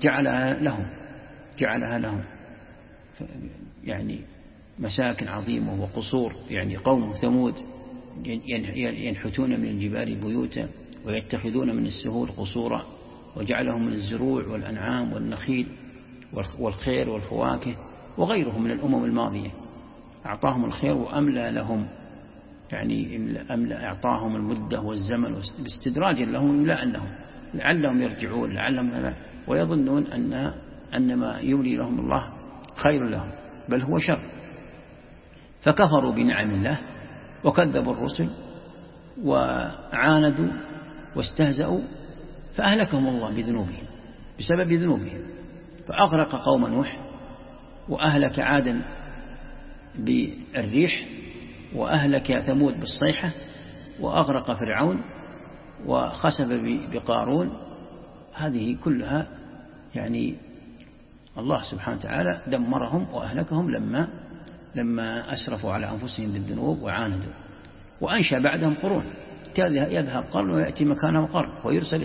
جعلها لهم يعني مساكن عظيمة وقصور. يعني قوم ثمود ينحتون من الجبال بيوتا ويتخذون من السهول قصورا، وجعلهم من الزروع والأنعام والنخيل والخير والفواكه وغيرهم من الأمم الماضية. أعطاهم الخير وأملى لهم، يعني أعطاهم المدة والزمن باستدراج لهم إملاء لهم لعلهم يرجعون ويظنون أن ما يولي لهم الله خير لهم بل هو شر، فكفروا بنعم الله وكذبوا الرسل وعاندوا واستهزأوا فأهلكهم الله بذنوبهم بسبب ذنوبهم، فأغرق قوم نوح وأهلك عادا بالريح وأهلك ثمود بالصيحة وأغرق فرعون وخسف بقارون. هذه كلها يعني الله سبحانه وتعالى دمرهم وأهلكهم لما أسرفوا على أنفسهم بالذنوب وعاندوا. وأنشأ بعدهم قرون، يذهب قرن ويأتي مكانه قرن ويرسل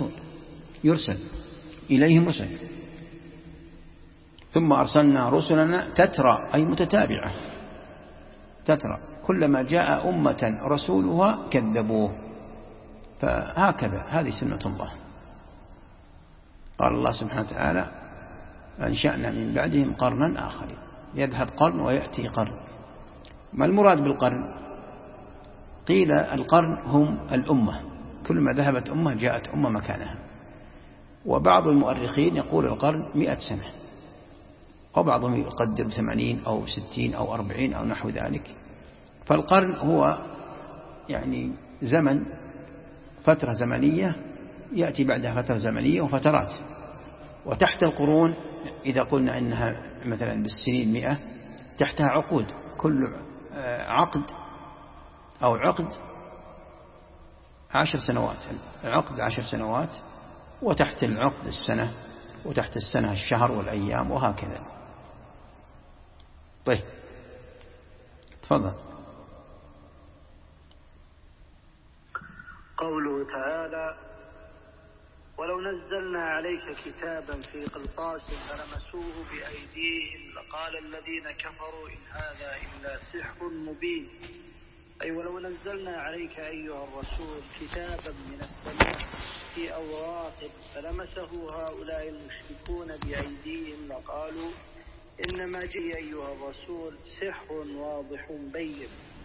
إليهم رسل ثم أرسلنا رسلنا تترى أي متتابعة، تترى كلما جاء أمة رسولها كذبوه، فهكذا هذه سنة الله. قال الله سبحانه وتعالى أنشأنا من بعدهم قرنا آخرين، يذهب قرن ويأتي قرن. ما المراد بالقرن؟ قيل القرن هم الأمة، كلما ذهبت أمة جاءت أمة مكانها، وبعض المؤرخين يقول القرن 100 سنة، وبعضهم يقدر 80 أو 60 أو 40 أو نحو ذلك. فالقرن هو يعني زمن، فترة زمنية يأتي بعدها فترة زمنية وفترات، وتحت القرون إذا قلنا إنها مثلا بالسنين 100 تحتها عقود، كل عقد أو عقد 10 سنوات، العقد 10 سنوات، وتحت العقد السنة، وتحت السنة الشهر والأيام وهكذا. طيب تفضل. قوله تعالى ولو نزلنا عليك كتابا في قرطاس فلمسوه بأيديهم لقال الذين كفروا إن هذا إلا سحر مبين، أي ولو نزلنا عليك أيها الرسول كتابا من السماء في أوراق فلمسه هؤلاء المشركون بأيديهم لقالوا إنما جاء أيها الرسول سحر واضح بين.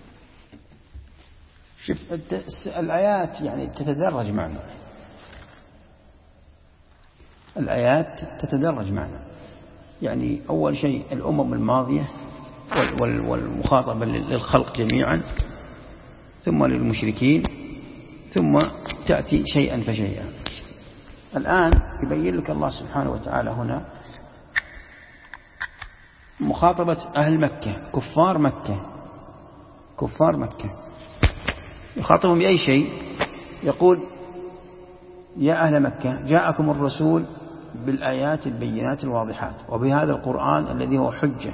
شوف الآيات يعني تتدرج معنا، الآيات تتدرج معنا. يعني أول شيء الأمم الماضية والمخاطبة للخلق جميعا، ثم للمشركين، ثم تأتي شيئا فشيئا. الآن يبين لك الله سبحانه وتعالى هنا مخاطبة أهل مكة، كفار مكة يخاطبهم بأي شيء؟ يقول يا أهل مكة جاءكم الرسول بالآيات البينات الواضحات وبهذا القرآن الذي هو حجة،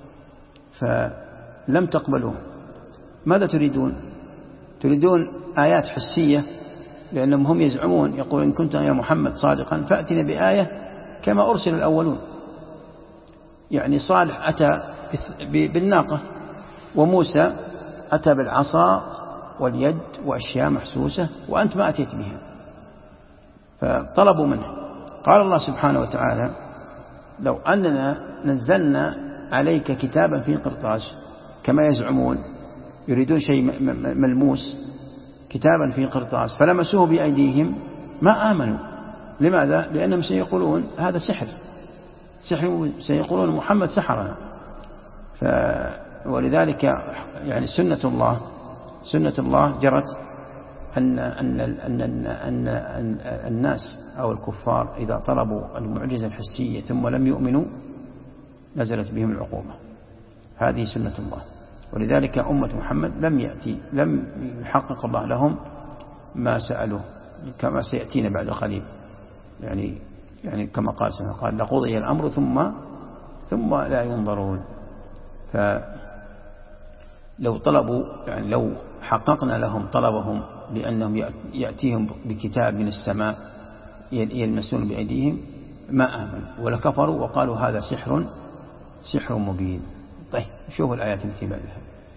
فلم تقبلوه، ماذا تريدون آيات حسية؟ لأنهم هم يزعمون يقول إن كنت يا محمد صادقا فأتنا بآية كما أرسل الأولون. يعني صالح أتى بالناقة، وموسى أتى بالعصا واليد وأشياء محسوسة وأنت ما أتيت بها، فطلبوا منه. قال الله سبحانه وتعالى: لو أننا نزلنا عليك كتابا في قرطاس، كما يزعمون يريدون شيء ملموس، كتابا في قرطاس فلمسوه بأيديهم ما آمنوا. لماذا؟ لأنهم سيقولون هذا سحر، سيقولون محمد سحرنا. ولذلك يعني سنة الله جرت أن الناس أو الكفار إذا طلبوا المعجزة الحسية ثم لم يؤمنوا نزلت بهم العقوبة. هذه سنة الله. ولذلك أمة محمد لم يحقق الله لهم ما سألوه، كما سيأتينا بعد قليل. يعني كما قال لقضي الأمر ثم لا ينظرون. فلو طلبوا، يعني لو حققنا لهم طلبهم بأنهم يأتيهم بكتاب من السماء يلمسون بأيديهم ما آمنوا ولكفروا وقالوا هذا سحر مبين. طيب شوفوا الآيات التي بعدها.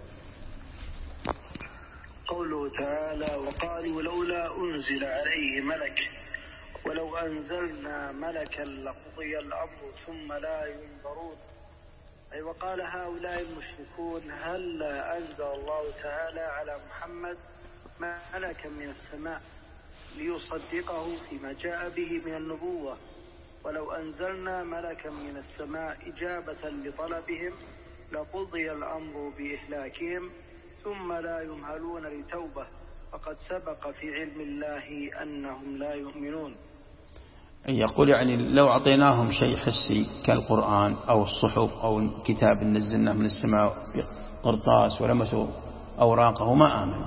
قوله تعالى: وقالوا لولا أنزل عليه ملك ولو أنزلنا ملكا لقضي الأمر ثم لا ينظرون. أي وقال هؤلاء المشركون: هل أنزل الله تعالى على محمد ملكا من السماء ليصدقه فيما جاء به من النبوة، ولو أنزلنا ملكا من السماء إجابة لطلبهم لقضي الأمر بإهلاكهم ثم لا يمهلون لتوبة، فقد سبق في علم الله أنهم لا يؤمنون. يقول يعني لو أعطيناهم شيء حسي كالقرآن أو الصحف أو كتاب نزلناه من السماء قرطاس ولمسوا أوراقه ما آمنوا.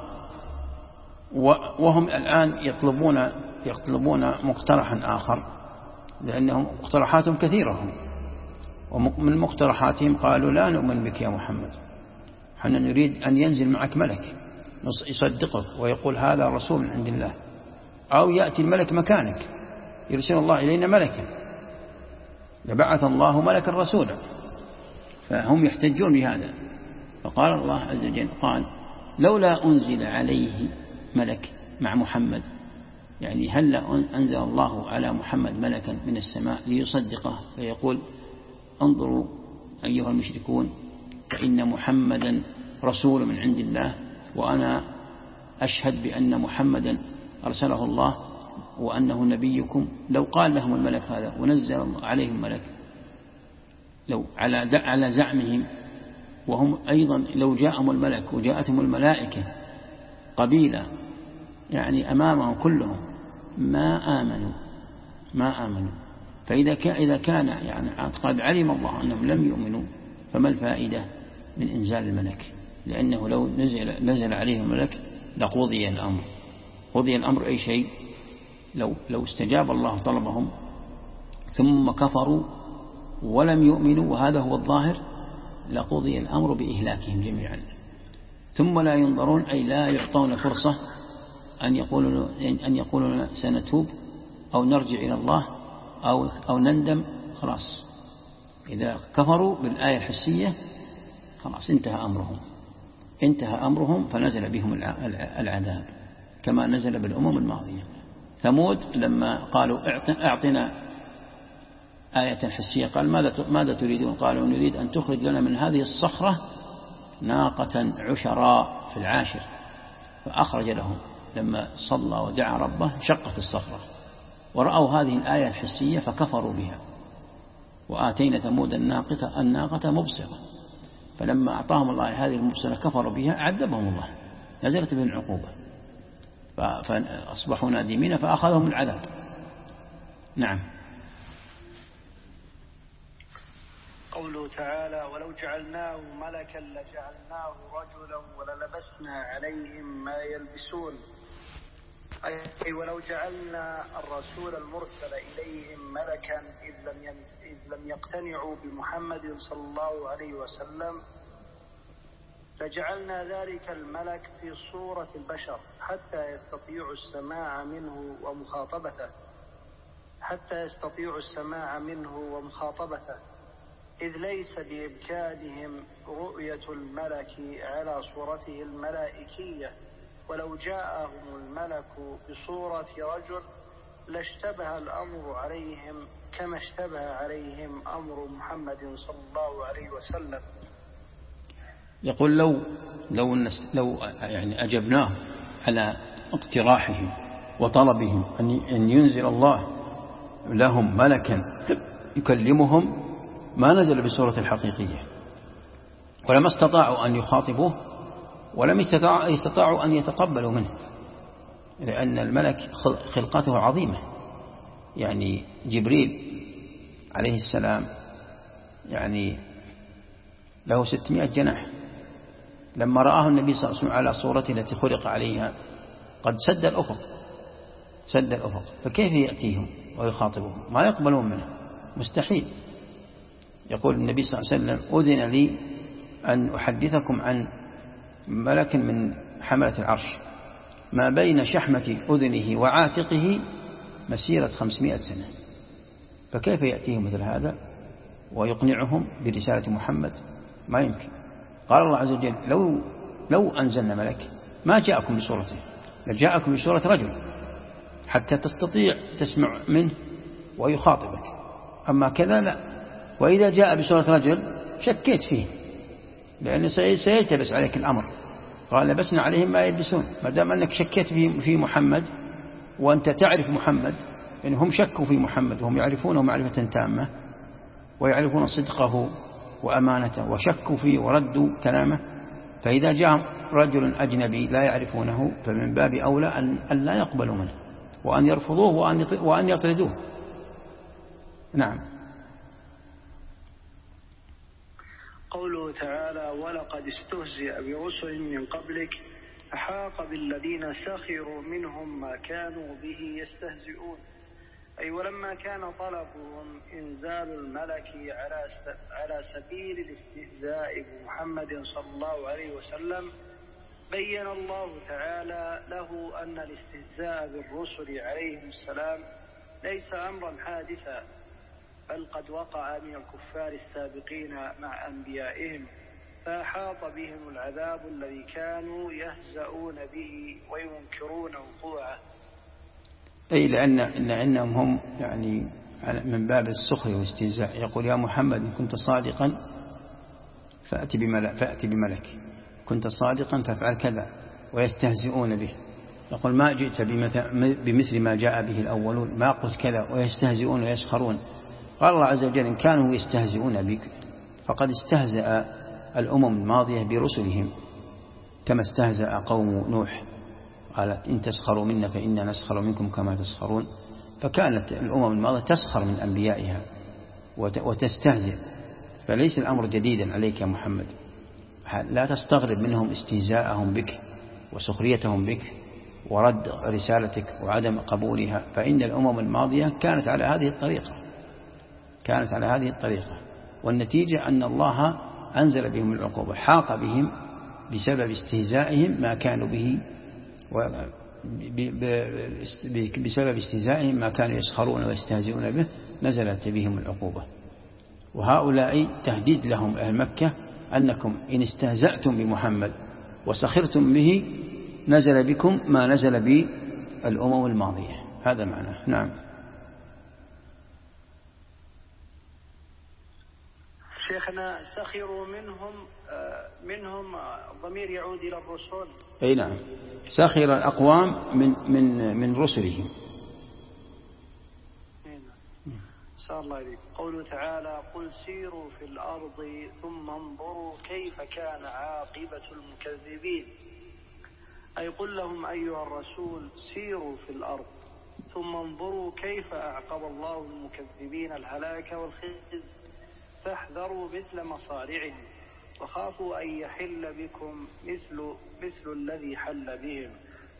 وهم الآن يطلبون مقترحا آخر، لأنهم مقترحاتهم كثيرة. ومن مقترحاتهم قالوا لا نؤمن بك يا محمد، حنا نريد أن ينزل معك ملك يصدقك ويقول هذا رسول من عند الله، أو يأتي الملك مكانك، يرسل الله إلينا ملكا، لبعث الله ملكا رسولا. فهم يحتجون بهذا. فقال الله عز وجل قال لولا أنزل عليه ملك مع محمد، يعني هل أنزل الله على محمد ملكا من السماء ليصدقه فيقول انظروا أيها المشركون فإن محمدا رسول من عند الله وأنا أشهد بأن محمدا أرسله الله وأنه نبيكم. لو قال لهم الملك هذا ونزل عليهم ملك، لو على زعمهم، وهم أيضا لو جاءهم الملك وجاءتهم الملائكة قبيلة يعني أمامهم كلهم ما آمنوا. فإذا كان يعني قد علم الله أنهم لم يؤمنوا فما الفائدة من إنزال الملك؟ لأنه لو نزل عليهم الملك لقضي الأمر. قضي الأمر أي شيء؟ لو استجاب الله طلبهم ثم كفروا ولم يؤمنوا، وهذا هو الظاهر، لقضي الأمر بإهلاكهم جميعا. ثم لا ينظرون، أي لا يعطون فرصة أن يقولوا سنتوب أو نرجع إلى الله أو نندم. خلاص إذا كفروا بالآية الحسية خلاص انتهى أمرهم فنزل بهم العذاب كما نزل بالأمم الماضية. ثمود لما قالوا أعطنا آية حسية قال ماذا تريدون؟ قالوا نريد أن تخرج لنا من هذه الصخرة ناقة عشراء في العاشر. فأخرج لهم لما صلى ودعا ربه شقت الصخرة، ورأوا هذه الآية الحسية فكفروا بها. وآتينا ثمود الناقة مبصرة، فلما أعطاهم الله هذه المبصرة كفروا بها عذبهم الله، نزلت بهم العقوبة فأصبحوا نادمين فأخذهم العذاب. نعم. قوله تعالى ولو جعلناه ملكا لجعلناه رجلا وللبسنا عليهم ما يلبسون. أي ولو جعلنا الرسول المرسل إليهم ملكا إذ لم يقتنعوا بمحمد صلى الله عليه وسلم لجعلنا ذلك الملك في صورة البشر حتى يستطيعوا السماع منه ومخاطبته. إذ ليس بإمكانهم رؤية الملك على صورته الملائكية، ولو جاءهم الملك بصورة رجل لاشتبه الأمر عليهم كما اشتبه عليهم أمر محمد صلى الله عليه وسلم. يقول لو يعني أجبناه على اقتراحهم وطلبهم أن ينزل الله لهم ملكا يكلمهم ما نزل بصورة الحقيقية، ولما استطاعوا أن يخاطبوه ولم يستطاعوا أن يتقبلوا منه، لأن الملك خلقته عظيمة. يعني جبريل عليه السلام يعني له 600 جناح، لما رآه النبي صلى الله عليه وسلم على صورته التي خلق عليها قد سد الأفق، فكيف يأتيهم ويخاطبهم؟ ما يقبلون منه، مستحيل. يقول النبي صلى الله عليه وسلم أذن لي أن أحدثكم عن ملك من حملة العرش ما بين شحمة أذنه وعاتقه مسيرة 500 سنة، فكيف يأتيهم مثل هذا ويقنعهم برسالة محمد؟ ما يمكن. قال الله عز وجل لو أنزلنا ملك ما جاءكم بصورته، لجاءكم بصورة رجل حتى تستطيع تسمع منه ويخاطبك، أما كذا لا. وإذا جاء بصورة رجل شكيت فيه، لأن سيلتبس عليك الأمر. قال لبسنا عليهم ما يلبسون، ما دام أنك شكيت في محمد وأنت تعرف محمد، إن هم شكوا في محمد وهم يعرفونه معرفة تامة ويعرفون صدقه وأمانته وشكوا فيه وردوا كلامه، فإذا جاء رجل أجنبي لا يعرفونه فمن باب أولى أن لا يقبلوا منه وأن يرفضوه وأن يطردوه. نعم. قوله تعالى ولقد استهزئ برسل من قبلك فحاق بالذين سخروا منهم ما كانوا به يستهزئون، أي ولما كان طلبهم إنزال الملك على سبيل الاستهزاء بمحمد صلى الله عليه وسلم بين الله تعالى له أن الاستهزاء بالرسل عليهم السلام ليس أمرا حادثا، بل قد وقع من الكفار السابقين مع أنبيائهم، فأحاط بهم العذاب الذي كانوا يهزؤون به وينكرون وقوعه. أي لأنهم هم يعني من باب السخر والاستهزاء. يقول يا محمد إن كنت صادقا فأت بملك، كنت صادقا فافعل كذا، ويستهزئون به. يقول ما جئت بمثل ما جاء به الأولون، ما قلت كذا، ويستهزئون ويسخرون. قال الله عز وجل إن كانوا يستهزئون بك فقد استهزأ الأمم الماضية برسلهم، كما استهزأ قوم نوح قالت إن تسخروا منا فإنا نسخر منكم كما تسخرون. فكانت الأمم الماضية تسخر من أنبيائها وتستهزئ، فليس الأمر جديدا عليك يا محمد. لا تستغرب منهم استهزاءهم بك وسخريتهم بك ورد رسالتك وعدم قبولها، فإن الأمم الماضية كانت على هذه الطريقة، والنتيجة أن الله أنزل بهم العقوبة، حاق بهم بسبب استهزائهم ما كانوا به، بسبب استهزائهم ما كانوا يسخرون ويستهزئون به نزلت بهم العقوبة. وهؤلاء تهديد لهم أهل مكة أنكم إن استهزأتم بمحمد وسخرتم به نزل بكم ما نزل بالأمم الماضية، هذا معناه. نعم. شيخنا سخروا منهم ضمير يعود إلى الرسل. أي نعم، سخر الأقوام من رسلهم. صلى الله عليه. قوله تعالى قل سيروا في الأرض ثم انظروا كيف كان عاقبة المكذبين، أي قل لهم أيها الرسول سيروا في الأرض ثم انظروا كيف أعقب الله المكذبين الهلاك والخزي، فاحذروا مثل مصارعهم وخافوا أن يحل بكم مثل الذي حل بهم.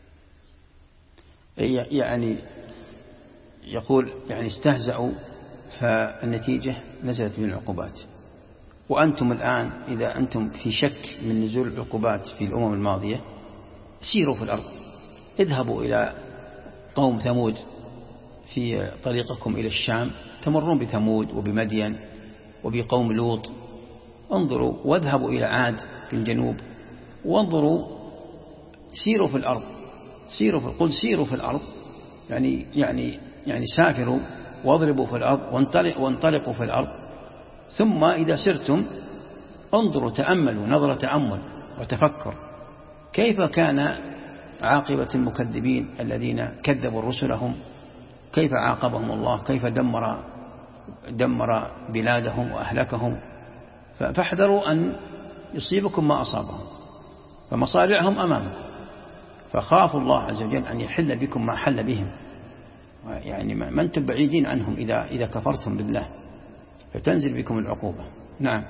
يعني يقول يعني استهزأوا فالنتيجة نزلت من العقوبات. وأنتم الآن إذا أنتم في شك من نزول العقوبات في الأمم الماضية سيروا في الأرض، اذهبوا إلى قوم ثمود في طريقكم إلى الشام، تمرون بثمود وبمدين وبقوم لوط. انظروا واذهبوا إلى عاد في الجنوب وانظروا سيروا في الأرض، قل سيروا في الأرض، يعني سافروا واضربوا في الأرض وانطلقوا في الأرض، ثم إذا سرتم انظروا تأملوا نظرة تأمل وتفكر كيف كان عاقبة المكذبين الذين كذبوا رسلهم، كيف عاقبهم الله، كيف دمر بلادهم وأهلكهم. فاحذروا أن يصيبكم ما أصابهم، فمصارعهم أمامكم، فخافوا الله عز وجل أن يحل بكم ما حل بهم، يعني ما أنتم بعيدين عنهم إذا كفرتم بالله، فتنزل بكم العقوبة. نعم.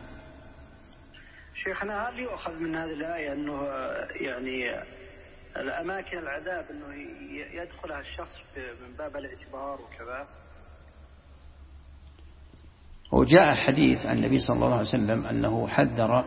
شيخنا، هل يؤخذ من هذه الآية أنه يعني الأماكن العذاب أنه يدخلها الشخص من باب الاعتبار وكذا؟ وجاء حديث عن النبي صلى الله عليه وسلم أنه حذر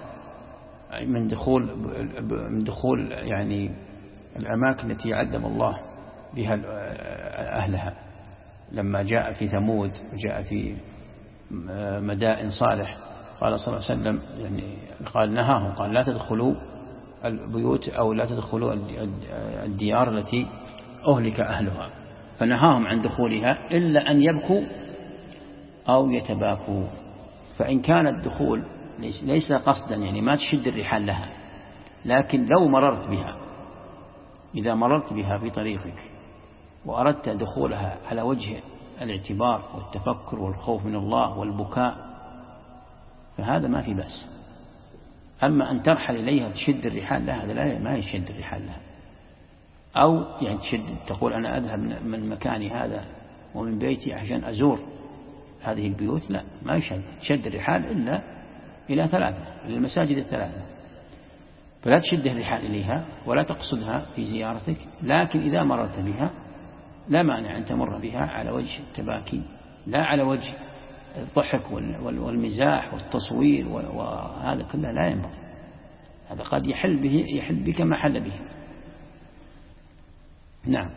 من دخول يعني الأماكن التي يعذب الله بها أهلها، لما جاء في ثمود وجاء في مدائن صالح قال صلى الله عليه وسلم يعني قال نهاهم، قال لا تدخلوا البيوت أو لا تدخلوا الديار التي أهلك أهلها، فنهاهم عن دخولها إلا أن يبكوا أو يتباكوا. فإن كان الدخول ليس قصدا، يعني ما تشد الرحال لها، لكن لو مررت بها، إذا مررت بها في طريقك وأردت دخولها على وجه الاعتبار والتفكر والخوف من الله والبكاء فهذا ما في بأس. أما أن ترحل إليها تشد الرحال لها، هذا لا، ما يشد الرحال لها. أو يعني تقول أنا أذهب من مكاني هذا ومن بيتي عشان أزور هذه البيوت، لا، ما يشد الرحال إلا إلى 3 للمساجد ال3، فلا تشد الرحال إليها ولا تقصدها في زيارتك، لكن إذا مررت بها لا مانع أن تمر بها على وجه التباكي، لا على وجه الضحك والمزاح والتصوير، وهذا كله لا ينبغي. هذا قد يحل بك ما حل به. نعم.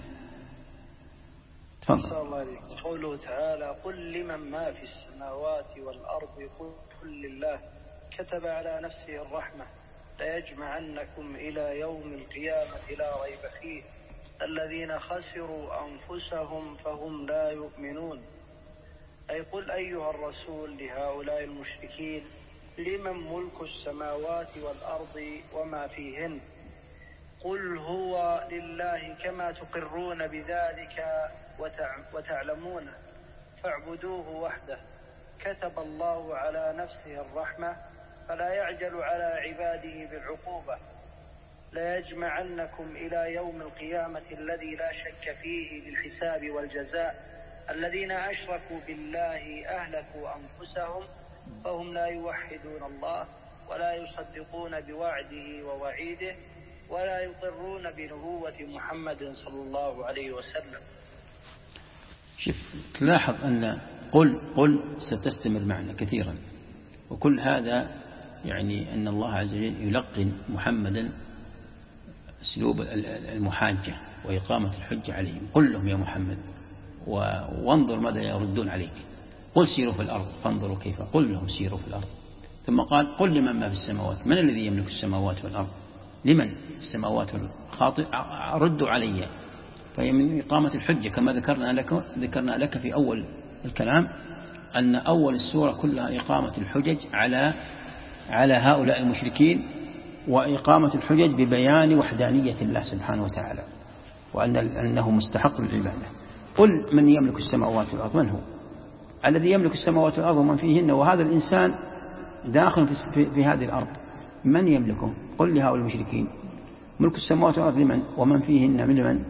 تفضل. قوله تعالى قل لمن ما في السماوات والأرض قل لله كتب على نفسه الرحمة ليجمعنكم إلى يوم القيامة لا ريب فيه الذين خسروا أنفسهم فهم لا يؤمنون. أي قل أيها الرسول لهؤلاء المشركين لمن ملك السماوات والأرض وما فيهن، قل هو لله كما تقرون بذلك وتعلمون فاعبدوه وحده كتب الله على نفسه الرحمة فلا يعجل على عباده بالعقوبة ليجمعنكم إلى يوم القيامة الذي لا شك فيه للحساب والجزاء الذين أشركوا بالله أهلكوا أنفسهم فهم لا يوحدون الله ولا يصدقون بوعده ووعيده ولا يقرون بنبوة محمد صلى الله عليه وسلم. شوف تلاحظ أن قل ستستمر معنا كثيرا، وكل هذا يعني أن الله عز وجل يلقن محمدا أسلوب المحاجة وإقامة الحجة عليهم. قل لهم يا محمد وانظر ماذا يردون عليك، قل سيروا في الأرض فانظروا كيف، قل لهم سيروا في الأرض. ثم قال قل لمن ما في السماوات، من الذي يملك السماوات والأرض، لمن السماوات والخاطئ ردوا علي. فهي من إقامة الحجة كما ذكرنا لك في أول الكلام أن أول السورة كلها إقامة الحجج على هؤلاء المشركين، وإقامة الحجج ببيان وحدانية الله سبحانه وتعالى وأنه مستحق للعبادة. قل من يملك السماوات والأرض، من هو الذي يملك السماوات والأرض ومن فيهن، وهذا الإنسان داخل في هذه الأرض، من يملكه؟ قل لهؤلاء المشركين ملك السماوات والأرض لمن ومن فيهن من لمن؟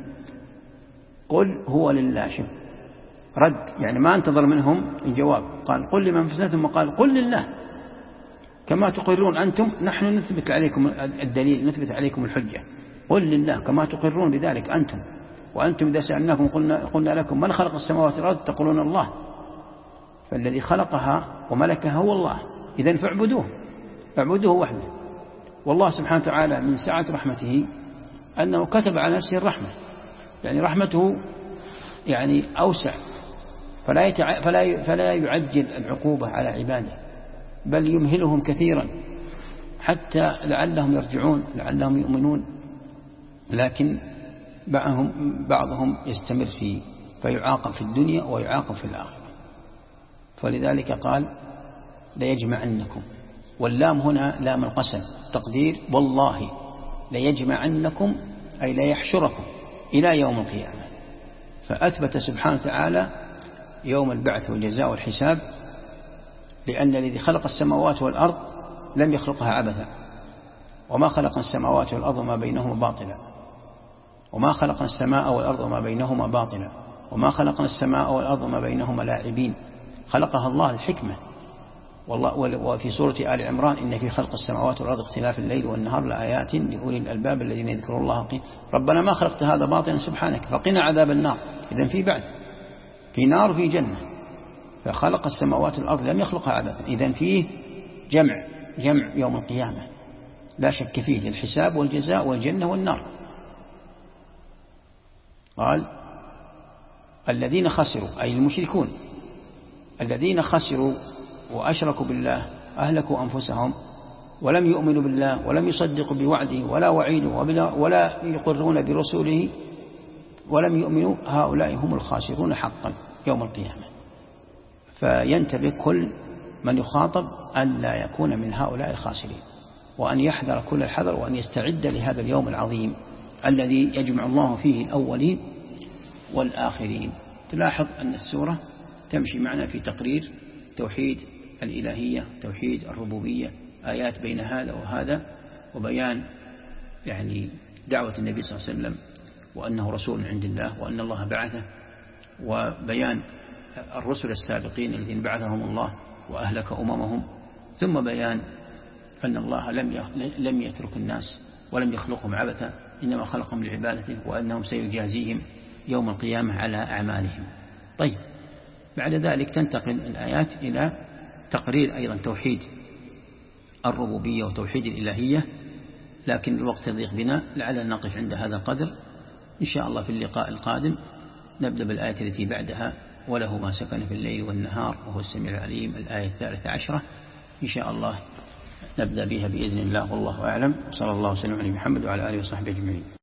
قل هو لله. شوف رد، يعني ما انتظر منهم الجواب، قال قل لمن في السماوات ثم قال قل لله كما تقرون أنتم نحن نثبت عليكم الدليل، نثبت عليكم الحجة. قل لله كما تقرون بذلك أنتم، وأنتم إذا سألناكم قلنا لكم من خلق السماوات والأرض تقولون الله، فالذي خلقها وملكها هو الله، إذن فاعبدوه وحده. والله سبحانه وتعالى من سعة رحمته أنه كتب على نفسه الرحمة، يعني رحمته يعني أوسع فلا يعجل العقوبة على عباده، بل يمهلهم كثيرا حتى لعلهم يرجعون لعلهم يؤمنون، لكن بعضهم يستمر فيه فيعاقب في الدنيا ويعاقب في الآخرة. فلذلك قال ليجمعنكم، واللام هنا لام القسم تقدير والله ليجمعنكم أي ليحشركم إلى يوم القيامة. فأثبت سبحانه وتعالى يوم البعث والجزاء والحساب، لأن الذي خلق السماوات والأرض لم يخلقها عبثا، وما خلق السماوات والأرض وما بينهما باطلا، وما خلقنا السماء والأرض وما بينهما باطلا، وما خلقنا السماء والأرض وما بينهما لاعبين. خلقها الله الحكمة. وفي سورة آل عمران إن في خلق السماوات والأرض اختلاف الليل والنهار لآيات لأولي الألباب الذين يذكرون الله ربنا ما خلقت هذا باطلا سبحانك فقنا عذاب النار. إذن في بعد، في نار وفي جنة. فخلق السماوات والأرض لم يخلقها عبثا. إذن فيه جمع يوم القيامة لا شك فيه للحساب والجزاء والجنة والنار. قال الذين خسروا أي المشركون الذين خسروا وأشركوا بالله أهلكوا أنفسهم ولم يؤمنوا بالله ولم يصدقوا بوعده ولا وعيده ولا يقرون برسوله ولم يؤمنوا، هؤلاء هم الخاسرون حقا يوم القيامة. فينتبه كل من يخاطب أن لا يكون من هؤلاء الخاسرين، وأن يحذر كل الحذر، وأن يستعد لهذا اليوم العظيم الذي يجمع الله فيه الأولين والآخرين. تلاحظ أن السورة تمشي معنا في تقرير توحيد الإلهية، توحيد الربوبية، آيات بين هذا وهذا، وبيان يعني دعوة النبي صلى الله عليه وسلم وأنه رسول عند الله وأن الله بعثه، وبيان الرسل السابقين الذين بعثهم الله وأهلك أممهم، ثم بيان أن الله لم يترك الناس ولم يخلقهم عبثا، إنما خلقهم لعبادته، وأنهم سيجازيهم يوم القيامة على أعمالهم. طيب، بعد ذلك تنتقل الآيات إلى تقرير أيضا توحيد الربوبية وتوحيد الإلهية، لكن الوقت يضيق بنا، لعلنا نقف عند هذا القدر. إن شاء الله في اللقاء القادم نبدأ بالآية التي بعدها، وله ما سكن في الليل والنهار وهو السميع العليم، الآية 13 إن شاء الله نبدأ بها بإذن الله، والله أعلم. صلى الله وسلم على محمد وعلى آله وصحبه أجمعين.